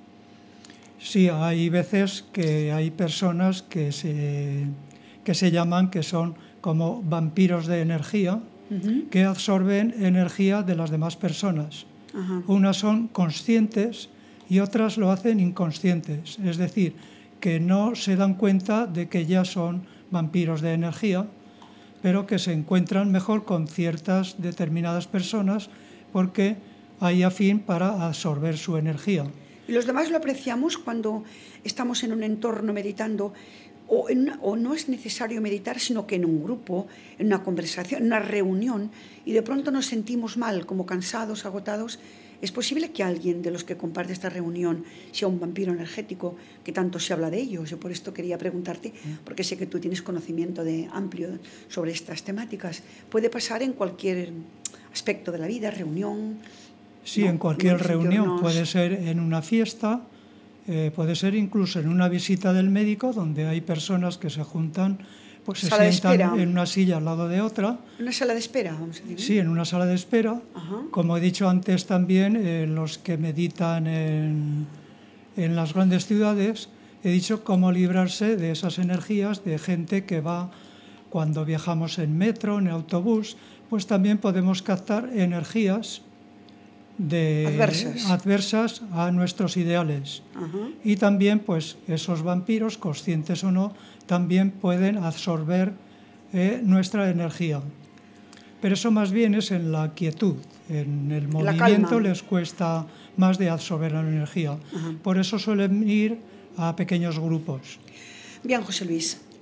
Sí, hay veces que hay personas que se, que se llaman, que son como vampiros de energía, uh-huh. que absorben energía de las demás personas. Uh-huh. Unas son conscientes y otras lo hacen inconscientes, es decir, que no se dan cuenta de que ya son vampiros de energía, pero que se encuentran mejor con ciertas determinadas personas porque hay afín para absorber su energía. Y los demás lo apreciamos cuando estamos en un entorno meditando, o, en una, o no es necesario meditar, sino que en un grupo, en una conversación, en una reunión, y de pronto nos sentimos mal, como cansados, agotados. ¿Es posible que alguien de los que comparte esta reunión sea un vampiro energético, que tanto se habla de ellos? Yo por esto quería preguntarte, porque sé que tú tienes conocimiento de, amplio sobre estas temáticas. ¿Puede pasar en cualquier aspecto de la vida, reunión? Sí, no, en cualquier no reunión. sentirnos... Puede ser en una fiesta, eh, puede ser incluso en una visita del médico, donde hay personas que se juntan, pues se sala sientan en una silla al lado de otra. ¿Una sala de espera, vamos a decir? Sí, en una sala de espera. Ajá. Como he dicho antes también, eh, los que meditan en, en las grandes ciudades, he dicho cómo librarse de esas energías de gente que va, cuando viajamos en metro, en autobús, pues también podemos captar energías de, adversas. adversas a nuestros ideales. Ajá. Y también, pues, esos vampiros, conscientes o no, también pueden absorber eh, nuestra energía. Pero eso más bien es en la quietud. En el movimiento les cuesta más de absorber la energía. Ajá. Por eso suelen ir a pequeños grupos. Bien, José Luis,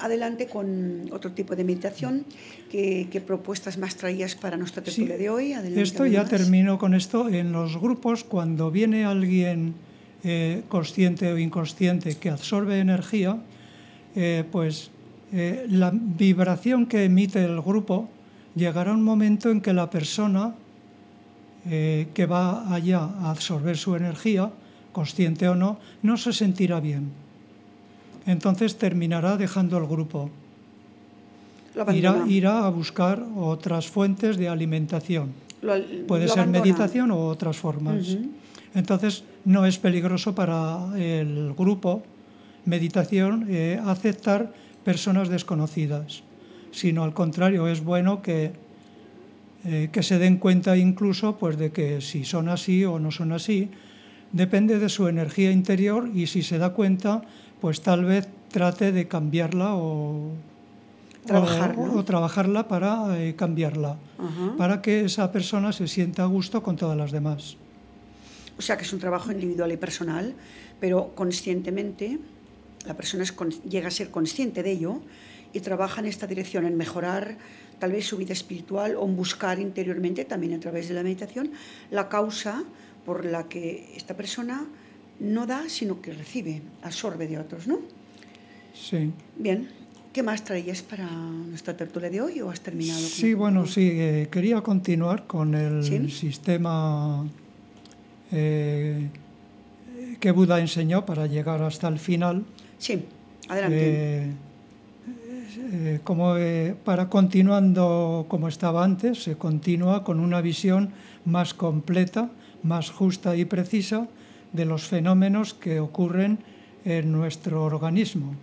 adelante con otro tipo de meditación. ¿Qué, qué propuestas más traías para nuestra tertulia Sí, de hoy? Adelante, esto ya más. termino con esto. En los grupos, cuando viene alguien eh, consciente o inconsciente que absorbe energía, eh, pues eh, la vibración que emite el grupo llegará un momento en que la persona eh, que va allá a absorber su energía, consciente o no, no se sentirá bien. Entonces terminará dejando el grupo. Lo Irá, abandona. irá a buscar otras fuentes de alimentación. Lo, Puede lo ser abandona. meditación o otras formas. Ujú. Entonces no es peligroso para el grupo meditación eh, aceptar personas desconocidas, sino al contrario, es bueno que, eh, que se den cuenta incluso pues, de que si son así o no son así, depende de su energía interior, y si se da cuenta, pues tal vez trate de cambiarla o, Trabajar, o, ¿no? o trabajarla para eh, cambiarla, Ajá. para que esa persona se sienta a gusto con todas las demás. O sea que es un trabajo individual y personal, pero conscientemente la persona es con, llega a ser consciente de ello y trabaja en esta dirección, en mejorar tal vez su vida espiritual o en buscar interiormente, también a través de la meditación, la causa por la que esta persona no da, sino que recibe, absorbe de otros, ¿no? Sí. Bien, ¿qué más traías para nuestra tertulia de hoy o has terminado? con Sí, el- bueno, sí, eh, quería continuar con el ¿Sí? sistema eh, que Buda enseñó para llegar hasta el final. Sí, adelante. Eh, eh, como eh, para continuando como estaba antes, se continúa con una visión más completa, más justa y precisa de los fenómenos que ocurren en nuestro organismo,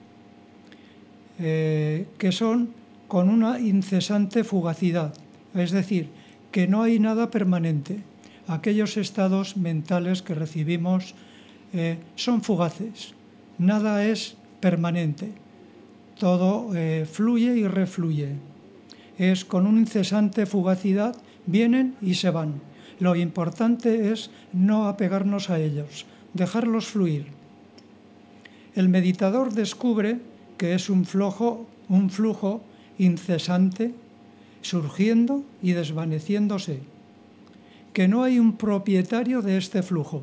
eh, que son con una incesante fugacidad, es decir, que no hay nada permanente. Aquellos estados mentales que recibimos eh, son fugaces, nada es permanente, todo eh, fluye y refluye. Es con una incesante fugacidad, vienen y se van. Lo importante es no apegarnos a ellos, dejarlos fluir. El meditador descubre que es un flujo, un flujo incesante, surgiendo y desvaneciéndose, que no hay un propietario de este flujo.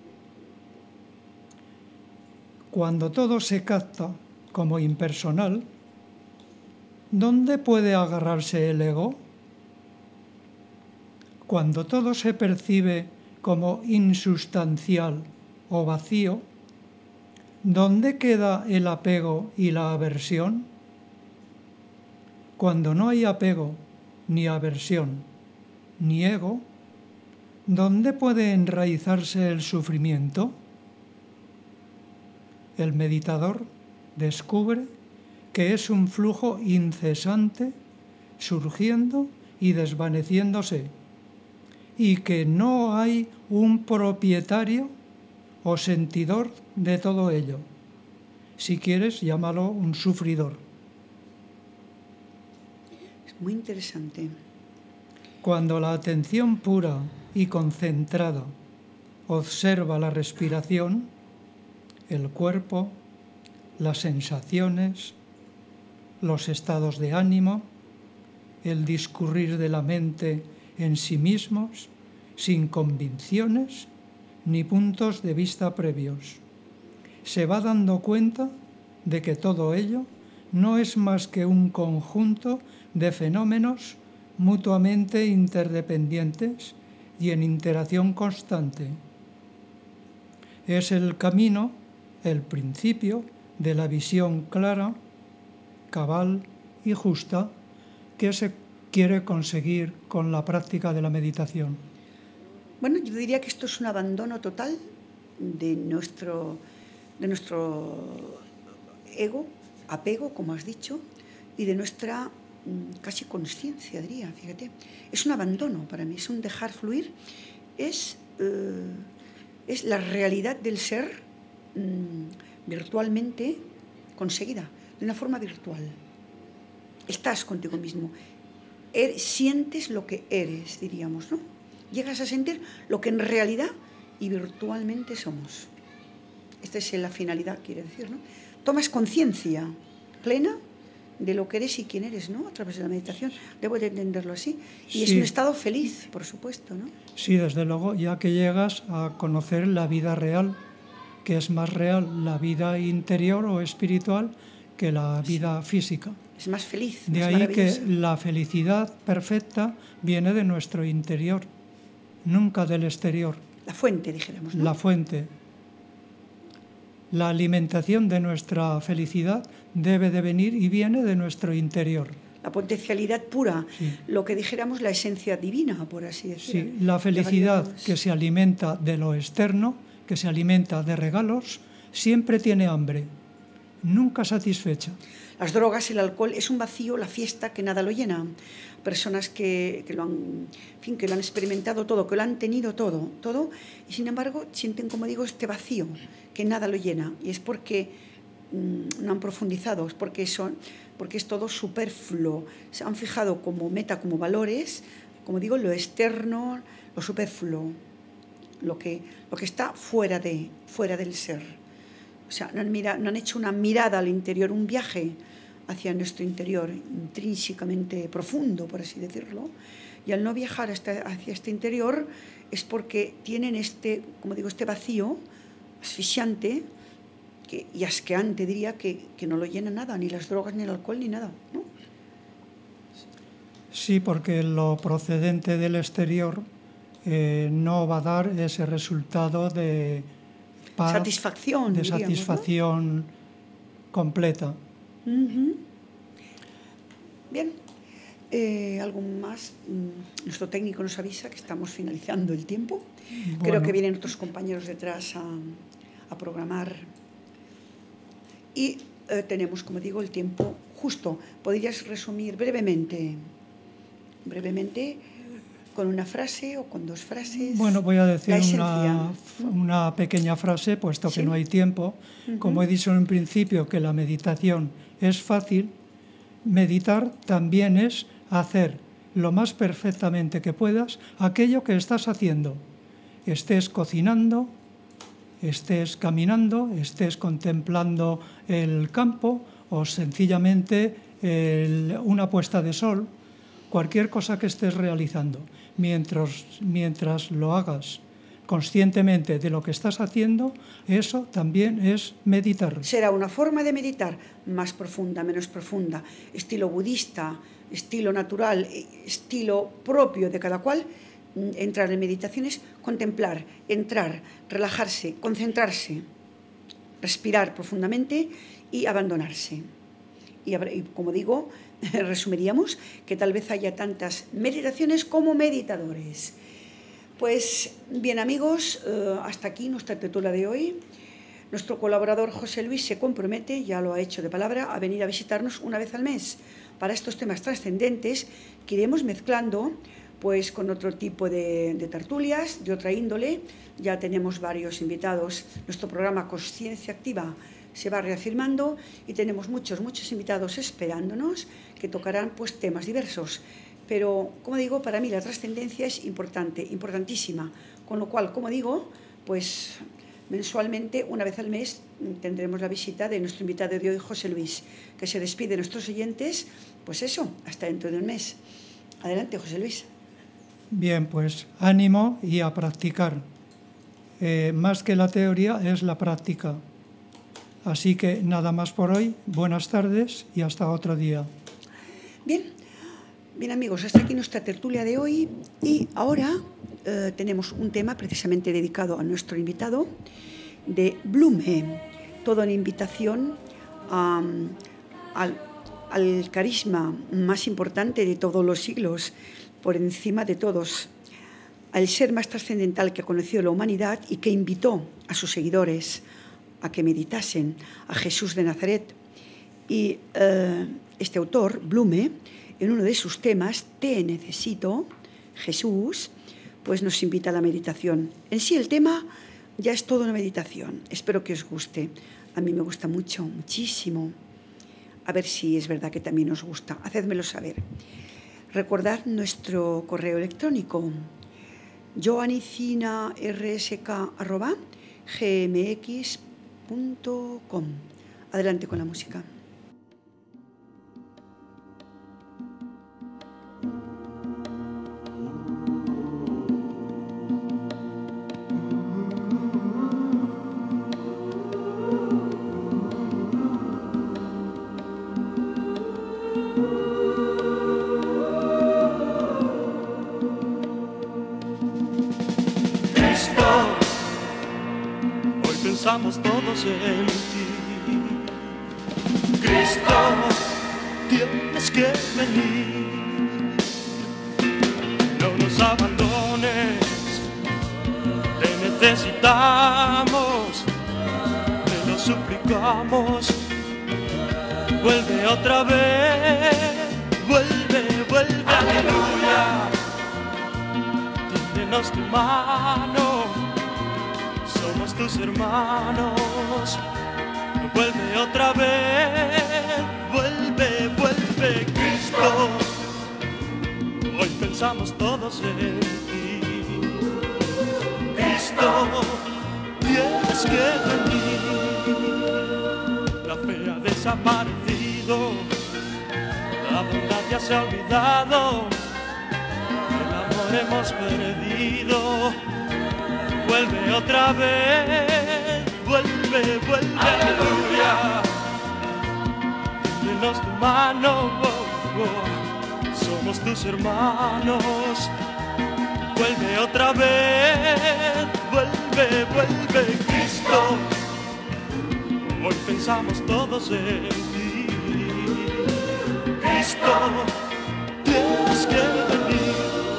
Cuando todo se capta como impersonal, ¿dónde puede agarrarse el ego? Cuando todo se percibe como insustancial o vacío, ¿dónde queda el apego y la aversión? Cuando no hay apego, ni aversión, ni ego, ¿dónde puede enraizarse el sufrimiento? El meditador descubre que es un flujo incesante, surgiendo y desvaneciéndose, y que no hay un propietario o sentidor de todo ello. Si quieres, llámalo un sufridor. Es muy interesante. Cuando la atención pura y concentrada observa la respiración, el cuerpo, las sensaciones, los estados de ánimo, el discurrir de la mente en sí mismos, sin convicciones ni puntos de vista previos, se va dando cuenta de que todo ello no es más que un conjunto de fenómenos mutuamente interdependientes y en interacción constante. Es el camino, el principio de la visión clara, cabal y justa que se quiere conseguir con la práctica de la meditación. Bueno, yo diría que esto es un abandono total de nuestro, de nuestro ego, apego, como has dicho, y de nuestra mm, casi conciencia, diría, fíjate. Es un abandono para mí, es un dejar fluir, es, eh, es la realidad del ser mm, virtualmente conseguida, de una forma virtual. Estás contigo mismo, er, sientes lo que eres, diríamos, ¿no? Llegas a sentir lo que en realidad y virtualmente somos. Esta es la finalidad, quiere decir, ¿no? Tomas conciencia plena de lo que eres y quién eres, ¿no? A través de la meditación. Debo de entenderlo así. Y es Sí. un estado feliz, por supuesto, ¿no? Sí, desde luego, ya que llegas a conocer la vida real, que es más real la vida interior o espiritual que la vida física. Es más feliz, De más ahí que maravillosa. la felicidad perfecta viene de nuestro interior, nunca del exterior. La fuente, dijéramos, ¿no? La fuente. La alimentación de nuestra felicidad debe de venir y viene de nuestro interior. La potencialidad pura, Sí. lo que dijéramos la esencia divina, por así decirlo. Sí, la felicidad Llamaríamos- que se alimenta de lo externo, que se alimenta de regalos, siempre tiene hambre, nunca satisfecha. Las drogas, el alcohol, es un vacío, la fiesta, que nada lo llena. Personas que, que lo han, en fin, que lo han experimentado todo, que lo han tenido todo, todo, y sin embargo sienten, como digo, este vacío, que nada lo llena. Y es porque mmm, no han profundizado, es porque, son, porque es todo superfluo. Se han fijado como meta, como valores, como digo, lo externo, lo superfluo, lo que, lo que está fuera, de, fuera del ser. O sea, no han, mira, no han hecho una mirada al interior, un viaje hacia nuestro interior, intrínsecamente profundo, por así decirlo. Y al no viajar hasta, hacia este interior es porque tienen este, como digo, este vacío asfixiante que, y asqueante, diría, que, que no lo llena nada, ni las drogas, ni el alcohol, ni nada, ¿no? Sí, porque lo procedente del exterior eh, no va a dar ese resultado de paz, Satisfacción, de diríamos, satisfacción completa. Uh-huh. Bien, eh, ¿algo más? Mm, Nuestro técnico nos avisa que estamos finalizando el tiempo. Bueno. Creo que vienen otros compañeros detrás a, a programar. Y eh, tenemos, como digo, el tiempo justo. ¿Podrías resumir brevemente, brevemente, con una frase o con dos frases? Bueno, voy a decir la una, esencia. una pequeña frase, puesto que Sí. no hay tiempo. Ujú. Como he dicho en un principio que la meditación es fácil, meditar también es hacer lo más perfectamente que puedas aquello que estás haciendo. Estés cocinando, estés caminando, estés contemplando el campo o sencillamente el- una puesta de sol, cualquier cosa que estés realizando. Mientras, mientras lo hagas conscientemente de lo que estás haciendo, eso también es meditar. Será una forma de meditar más profunda, menos profunda, estilo budista, estilo natural, eh, estilo propio de cada cual. Mm, Entrar en meditación es contemplar, entrar, relajarse, concentrarse, respirar profundamente y abandonarse. Y, habrá- y como digo, resumiríamos que tal vez haya tantas meditaciones como meditadores. Pues bien, amigos, eh, hasta aquí nuestra tertulia de hoy. Nuestro colaborador José Luis se compromete, ya lo ha hecho de palabra, a venir a visitarnos una vez al mes para estos temas trascendentes que iremos mezclando pues con otro tipo de, de tertulias, de otra índole. Ya tenemos varios invitados. Nuestro programa Consciencia Activa se va reafirmando y tenemos muchos, muchos invitados esperándonos que tocarán pues temas diversos. Pero, como digo, para mí la trascendencia es importante, importantísima. Con lo cual, como digo, pues mensualmente, una vez al mes, tendremos la visita de nuestro invitado de hoy, José Luis, que se despide de nuestros oyentes, pues eso, hasta dentro de un mes. Adelante, José Luis. Bien, pues ánimo y a practicar. Eh, más que la teoría es la práctica. Así que nada más por hoy. Buenas tardes y hasta otro día. Bien, bien amigos, hasta aquí nuestra tertulia de hoy y ahora eh, tenemos un tema precisamente dedicado a nuestro invitado de Blume, toda una invitación a, al, al carisma más importante de todos los siglos, por encima de todos, al ser más trascendental que ha conocido la humanidad y que invitó a sus seguidores a que meditasen a Jesús de Nazaret. Y eh, este autor, Blume, en uno de sus temas, Te necesito, Jesús, pues nos invita a la meditación. En sí el tema ya es toda una meditación. Espero que os guste. A mí me gusta mucho, muchísimo. A ver si es verdad que también os gusta. Hacedmelo saber. Recordad nuestro correo electrónico joanicinarsk arroba gmx punto com. Adelante con la música. pensamos todos en ti. Cristo, tienes que venir. No nos abandones, te necesitamos, te lo suplicamos. Vuelve otra vez, vuelve, vuelve, aleluya. Tiéndenos tu mano, somos tus hermanos. Vuelve otra vez, vuelve, vuelve, Cristo. Hoy pensamos todos en ti. Cristo, tienes que venir. La fe ha desaparecido, la abundancia se ha olvidado, el amor hemos perdido. Vuelve otra vez, vuelve, vuelve, aleluya. Tiéndenos tu mano, oh, oh, somos tus hermanos. Vuelve otra vez, vuelve, vuelve, Cristo. Hoy pensamos todos en ti. Cristo, tienes que venir.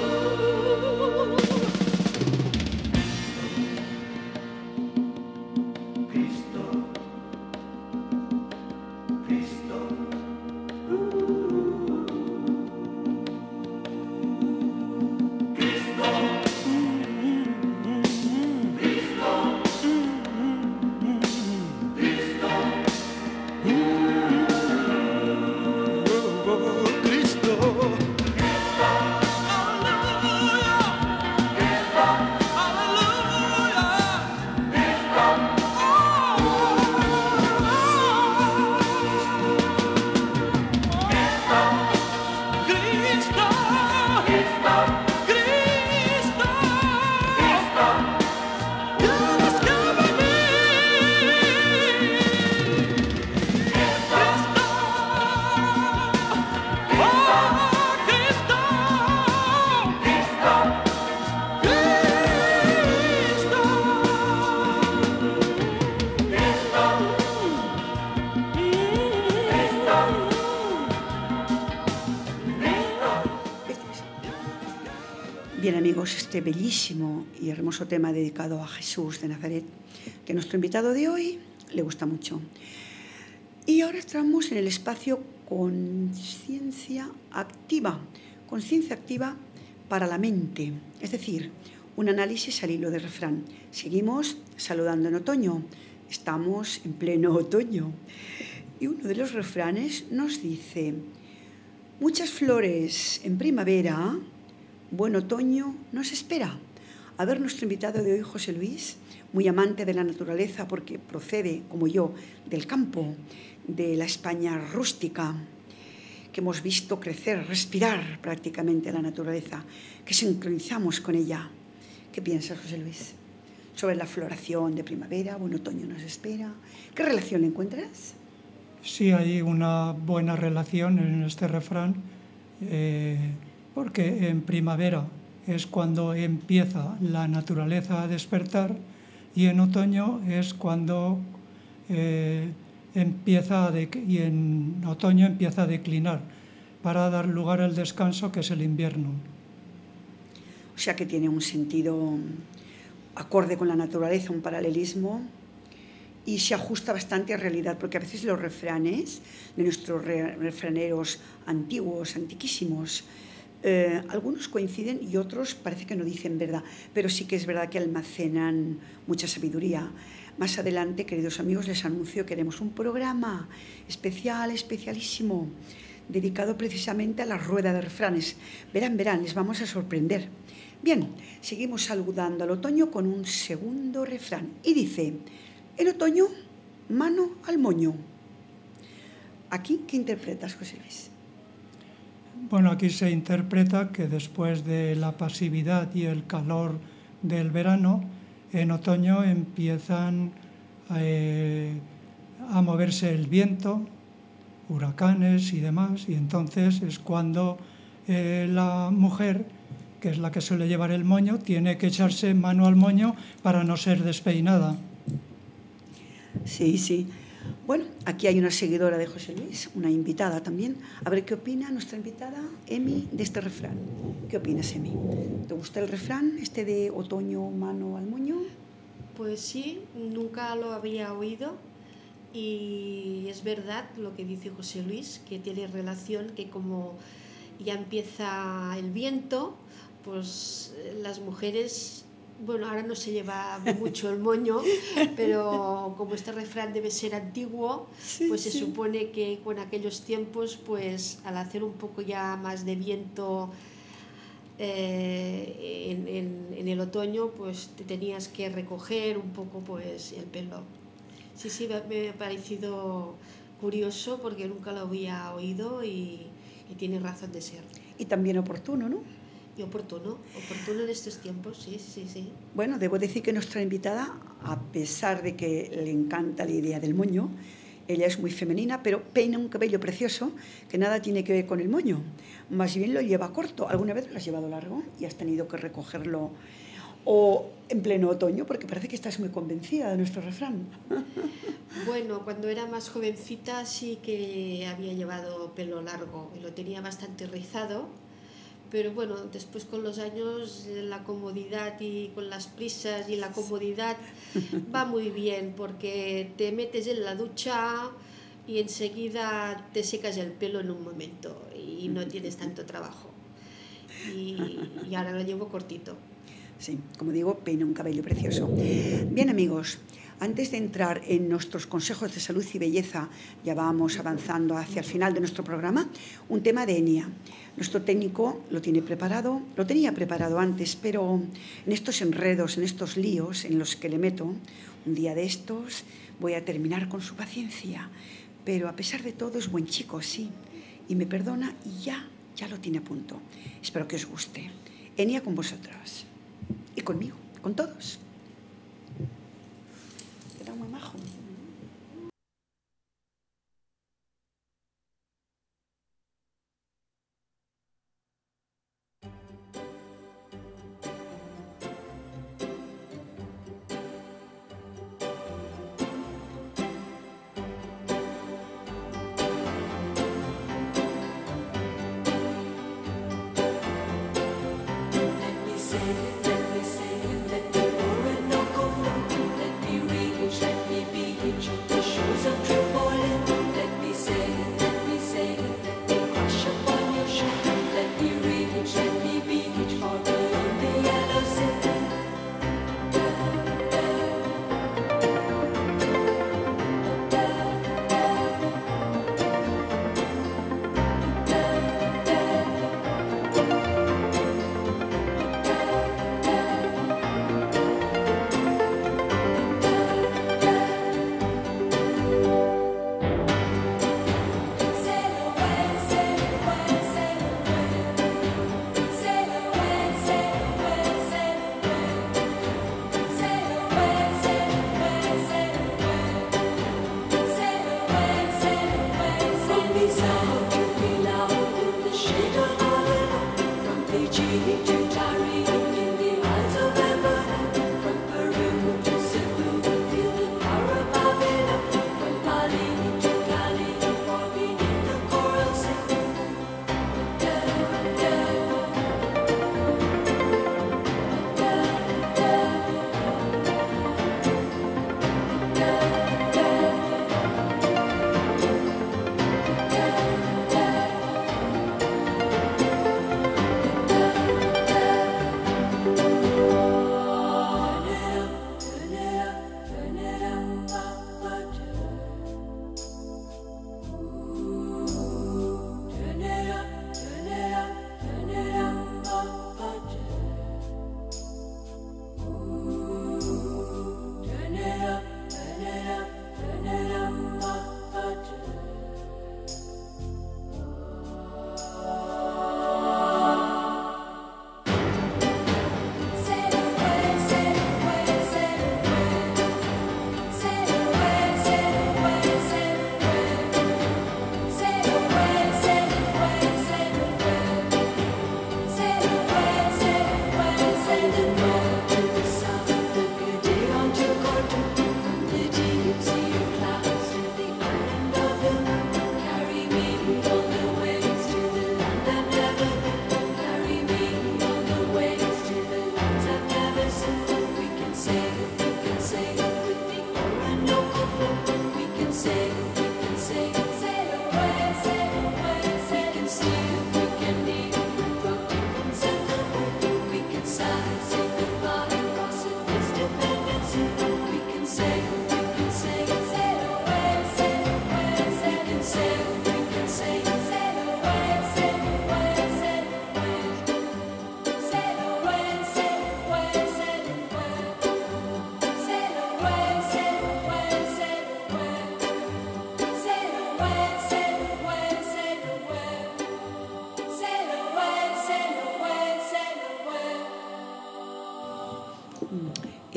Bien, amigos, este bellísimo y hermoso tema dedicado a Jesús de Nazaret, que a nuestro invitado de hoy le gusta mucho. Y ahora estamos en el espacio conciencia activa, conciencia activa para la mente, es decir, un análisis al hilo del refrán. Seguimos saludando en otoño, estamos en pleno otoño. Y uno de los refranes nos dice: muchas flores en primavera, buen otoño nos espera. A ver, nuestro invitado de hoy, José Luis, muy amante de la naturaleza porque procede, como yo, del campo, de la España rústica, que hemos visto crecer, respirar prácticamente la naturaleza, que sincronizamos con ella. ¿Qué piensas, José Luis, sobre la floración de primavera, buen otoño nos espera? ¿Qué relación le encuentras? Sí, hay una buena relación en este refrán, eh, porque en primavera es cuando empieza la naturaleza a despertar y en otoño es cuando eh, empieza a dec- y en otoño empieza a declinar para dar lugar al descanso, que es el invierno. O sea que tiene un sentido acorde con la naturaleza, un paralelismo, y se ajusta bastante a realidad, porque a veces los refranes de nuestros re- refraneros antiguos, antiquísimos, eh, algunos coinciden y otros parece que no dicen verdad, pero sí que es verdad que almacenan mucha sabiduría. Más adelante, queridos amigos, les anuncio que haremos un programa especial, especialísimo, dedicado precisamente a la rueda de refranes. Verán, verán, les vamos a sorprender. Bien, seguimos saludando al otoño con un segundo refrán. Y dice: en otoño, mano al moño. ¿Aquí qué interpretas, José Luis? Bueno, aquí se interpreta que después de la pasividad y el calor del verano, en otoño empiezan eh, a moverse el viento, huracanes y demás, y entonces es cuando eh, la mujer, que es la que suele llevar el moño, tiene que echarse mano al moño para no ser despeinada. Sí, sí. Bueno, aquí hay una seguidora de José Luis, una invitada también. A ver qué opina nuestra invitada, Emi, de este refrán. ¿Qué opinas, Emi? ¿Te gusta el refrán, este de otoño, mano al moño? Pues sí, nunca lo había oído y es verdad lo que dice José Luis, que tiene relación, que como ya empieza el viento, pues las mujeres, bueno, ahora no se lleva mucho el moño, pero como este refrán debe ser antiguo, Sí, pues se sí. supone que con aquellos tiempos, pues al hacer un poco ya más de viento eh, en, en, en el otoño, pues te tenías que recoger un poco pues el pelo. Sí, sí, me, me ha parecido curioso porque nunca lo había oído y, y tiene razón de ser. Y también oportuno, ¿no? Y oportuno, oportuno en estos tiempos, sí, sí, sí. Bueno, debo decir que nuestra invitada, a pesar de que le encanta la idea del moño, ella es muy femenina, pero peina un cabello precioso que nada tiene que ver con el moño. Más bien lo lleva corto. ¿Alguna vez lo has llevado largo y has tenido que recogerlo o en pleno otoño? Porque parece que estás muy convencida de nuestro refrán. Bueno, cuando era más jovencita sí que había llevado pelo largo y lo tenía bastante rizado, pero bueno, después con los años la comodidad y con las prisas y la comodidad va muy bien porque te metes en la ducha y enseguida te secas el pelo en un momento y no tienes tanto trabajo. Y, y ahora lo llevo cortito. Sí, como digo, peina un cabello precioso. Bien, amigos, antes de entrar en nuestros consejos de salud y belleza, ya vamos avanzando hacia el final de nuestro programa, un tema de Enia. Nuestro técnico lo tiene preparado, lo tenía preparado antes, pero en estos enredos, en estos líos en los que le meto, un día de estos voy a terminar con su paciencia. Pero a pesar de todo es buen chico, sí, y me perdona y ya, ya lo tiene a punto. Espero que os guste. Enia con vosotros. Y conmigo, con todos. Era muy majo. Let me say it, let me say it, let the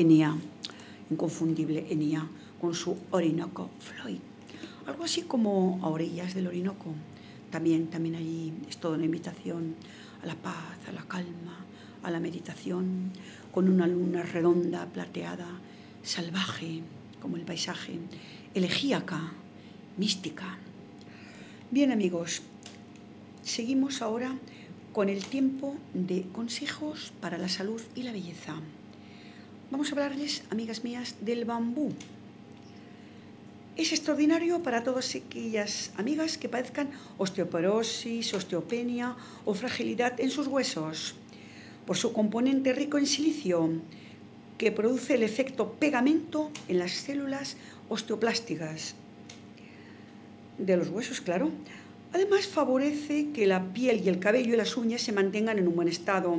Ennea, inconfundible Ennea, con su Orinoco Floyd. Algo así como a orillas del Orinoco. También, también allí es toda una invitación a la paz, a la calma, a la meditación, con una luna redonda, plateada, salvaje, como el paisaje, elegíaca, mística. Bien, amigos, seguimos ahora con el tiempo de consejos para la salud y la belleza. Vamos a hablarles, amigas mías, del bambú. Es extraordinario para todas aquellas amigas que padezcan osteoporosis, osteopenia o fragilidad en sus huesos, por su componente rico en silicio, que produce el efecto pegamento en las células osteoplásticas de los huesos, claro. Además, favorece que la piel y el cabello y las uñas se mantengan en un buen estado.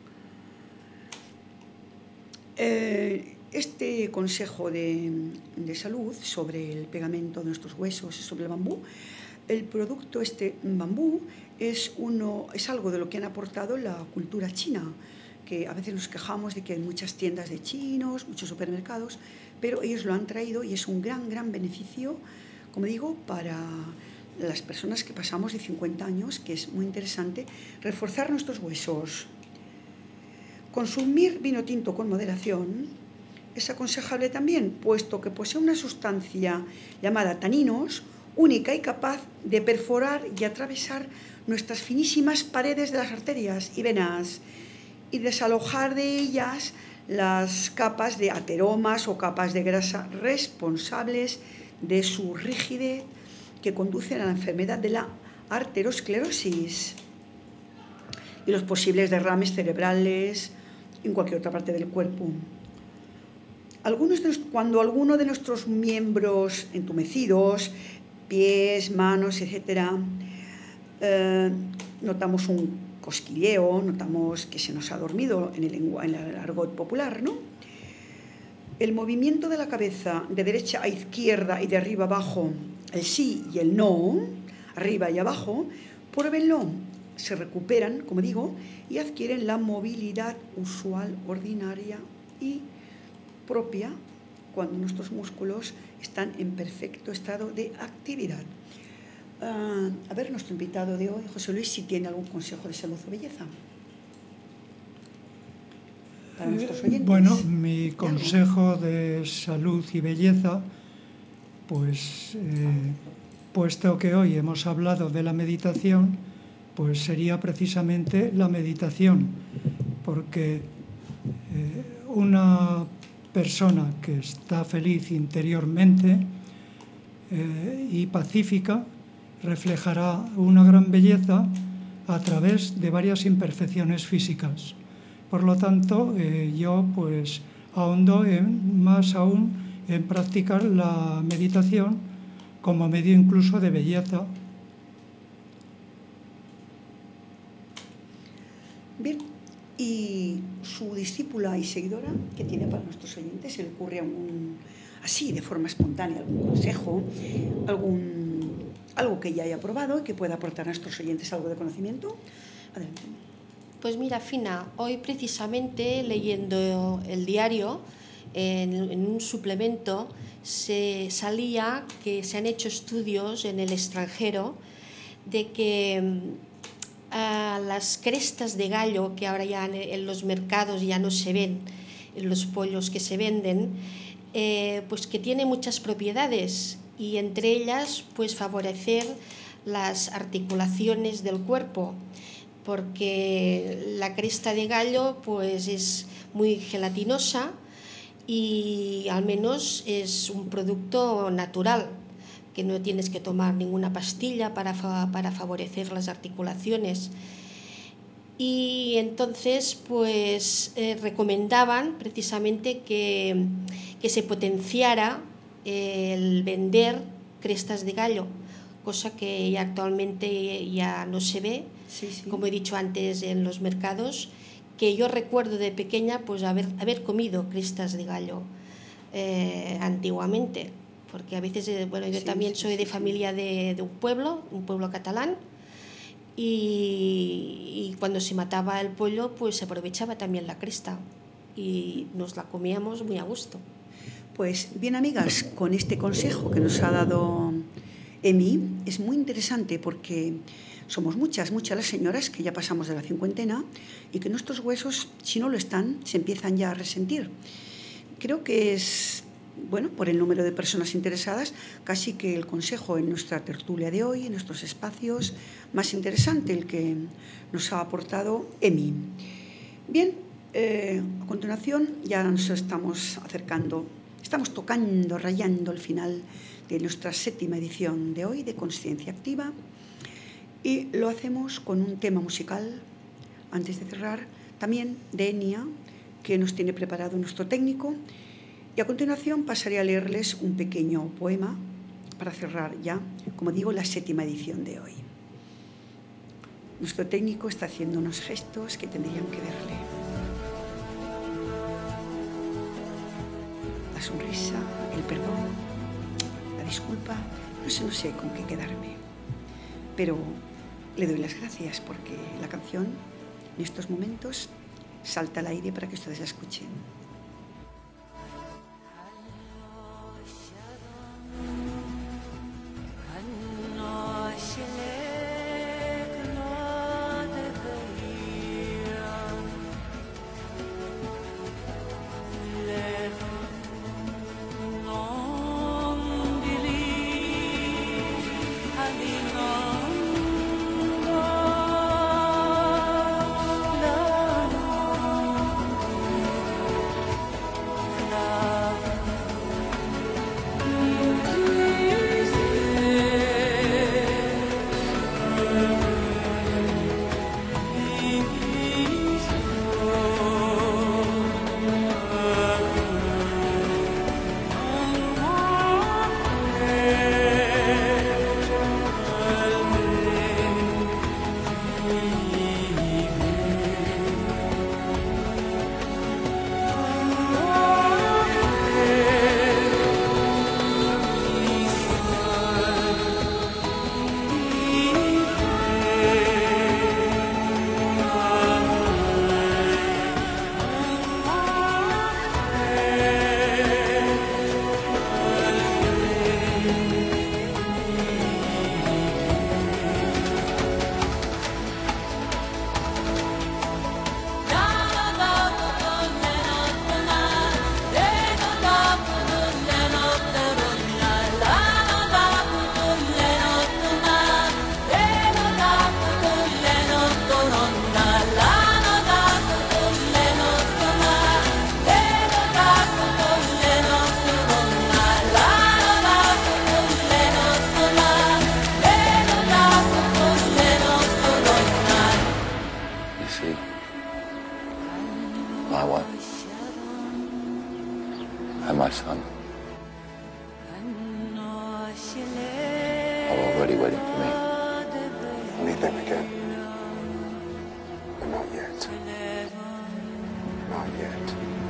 Eh, este consejo de, de salud sobre el pegamento de nuestros huesos y sobre el bambú, el producto este bambú es, uno, es algo de lo que han aportado la cultura china, que a veces nos quejamos de que hay muchas tiendas de chinos, muchos supermercados, pero ellos lo han traído y es un gran, gran beneficio, como digo, para las personas que pasamos de cincuenta años, que es muy interesante reforzar nuestros huesos. Consumir vino tinto con moderación es aconsejable también, puesto que posee una sustancia llamada taninos, única y capaz de perforar y atravesar nuestras finísimas paredes de las arterias y venas y desalojar de ellas las capas de ateromas o capas de grasa responsables de su rigidez, que conducen a la enfermedad de la arteriosclerosis y los posibles derrames cerebrales en cualquier otra parte del cuerpo. Algunos de, cuando alguno de nuestros miembros entumecidos, pies, manos, etcétera, eh, notamos un cosquilleo, notamos que se nos ha dormido en el, en el argot popular, ¿no? El movimiento de la cabeza de derecha a izquierda y de arriba a abajo, el sí y el no, arriba y abajo, pruébenlo. Se recuperan, como digo, y adquieren la movilidad usual, ordinaria y propia cuando nuestros músculos están en perfecto estado de actividad. Uh, a ver, nuestro invitado de hoy, José Luis, si tiene algún consejo de salud o belleza para nuestros oyentes. Bueno, mi consejo de salud y belleza, pues eh, puesto que hoy hemos hablado de la meditación, pues sería precisamente la meditación, porque eh, una persona que está feliz interiormente eh, y pacífica reflejará una gran belleza a través de varias imperfecciones físicas. Por lo tanto, eh, yo pues ahondo en, más aún en practicar la meditación como medio incluso de belleza. Bien, y su discípula y seguidora, ¿qué tiene para nuestros oyentes? ¿Se le ocurre algún, así, de forma espontánea, algún consejo, algún, algo que ya haya probado y que pueda aportar a nuestros oyentes algo de conocimiento? Adelante. Pues mira, Fina, hoy precisamente leyendo el diario, en, en un suplemento, se salía que se han hecho estudios en el extranjero de que a las crestas de gallo, que ahora ya en los mercados ya no se ven, en los pollos que se venden, eh, pues que tiene muchas propiedades y entre ellas pues favorecer las articulaciones del cuerpo, porque la cresta de gallo pues es muy gelatinosa y al menos es un producto natural, que no tienes que tomar ninguna pastilla para, fa para favorecer las articulaciones. Y entonces pues eh, recomendaban precisamente que, que se potenciara el vender crestas de gallo, cosa que ya actualmente ya no se ve, sí, sí. Como he dicho antes, en los mercados, que yo recuerdo de pequeña pues haber, haber comido crestas de gallo eh, antiguamente. Porque a veces, bueno, yo sí, también soy sí, de familia sí. de, de un pueblo, un pueblo catalán, y, y cuando se mataba el pollo, pues se aprovechaba también la cresta. y nos la comíamos muy a gusto. Pues bien, amigas, con este consejo que nos ha dado Emi, es muy interesante porque somos muchas, muchas las señoras que ya pasamos de la cincuentena y que nuestros huesos, si no lo están, se empiezan ya a resentir. Creo que es, bueno, por el número de personas interesadas, casi que el consejo en nuestra tertulia de hoy, en nuestros espacios, más interesante el que nos ha aportado Emi. Bien, eh, a continuación ya nos estamos acercando, estamos tocando, rayando el final de nuestra séptima edición de hoy de Consciencia Activa y lo hacemos con un tema musical, antes de cerrar, también de Enia, que nos tiene preparado nuestro técnico, y a continuación pasaré a leerles un pequeño poema para cerrar ya, como digo, la séptima edición de hoy. Nuestro técnico está haciendo unos gestos que tendrían que verle. La sonrisa, el perdón, la disculpa, no sé, no sé con qué quedarme. Pero le doy las gracias porque la canción en estos momentos salta al aire para que ustedes la escuchen. and my son are already waiting for me. I'll meet them again. But not yet. Not yet.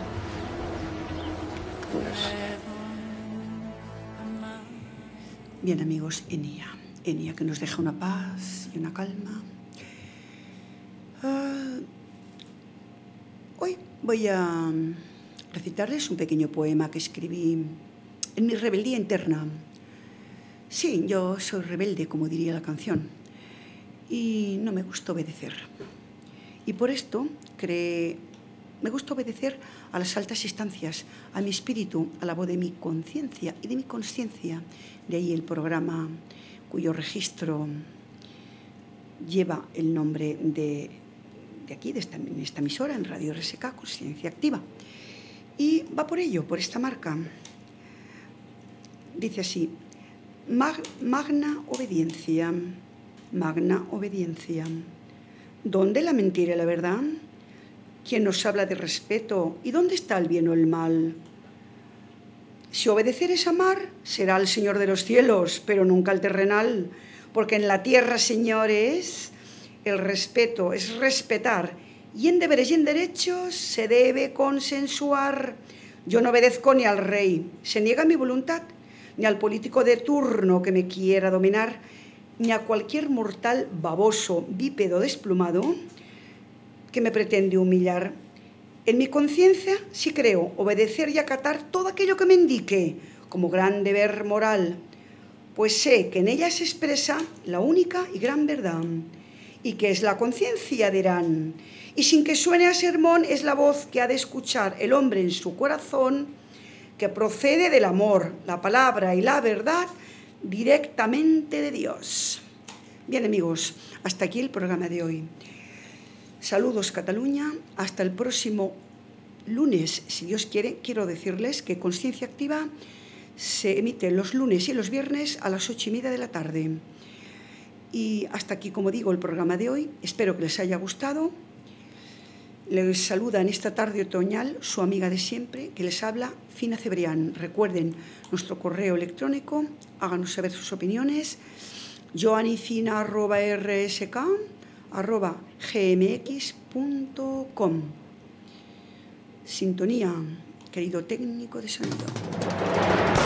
Yes. Bien, amigos, Enia. Enia que nos deja una paz y una calma. Uh, hoy voy a recitarles un pequeño poema que escribí en mi rebeldía interna. Sí, yo soy rebelde, como diría la canción, y no me gusta obedecer. Y por esto creé, me gusta obedecer a las altas instancias, a mi espíritu, a la voz de mi conciencia y de mi consciencia. De ahí el programa cuyo registro lleva el nombre de, de aquí, de esta, en esta emisora, en Radio R S K, Consciencia Activa. Y va por ello, por esta marca. Dice así: Mag, magna obediencia, magna obediencia. ¿Dónde la mentira y la verdad? ¿Quién nos habla de respeto? ¿Y dónde está el bien o el mal? Si obedecer es amar, será el Señor de los cielos, pero nunca el terrenal, porque en la tierra, señores, el respeto es respetar, y en deberes y en derechos se debe consensuar. Yo no obedezco ni al rey, se niega mi voluntad, ni al político de turno que me quiera dominar, ni a cualquier mortal baboso, bípedo, desplumado, que me pretende humillar. En mi conciencia sí creo obedecer y acatar todo aquello que me indique como gran deber moral, pues sé que en ella se expresa la única y gran verdad, y que es la conciencia, dirán, y sin que suene a sermón es la voz que ha de escuchar el hombre en su corazón, que procede del amor, la palabra y la verdad directamente de Dios. Bien, amigos, hasta aquí el programa de hoy. Saludos, Cataluña. Hasta el próximo lunes, si Dios quiere. Quiero decirles que Consciencia Activa se emite los lunes y los viernes a las ocho y media de la tarde. Y hasta aquí, como digo, el programa de hoy. Espero que les haya gustado. Les saluda en esta tarde otoñal su amiga de siempre, que les habla, Fina Cebrián. Recuerden nuestro correo electrónico, háganos saber sus opiniones, joanifina arroba rsk arroba gmx punto com. Sintonía, querido técnico de sonido.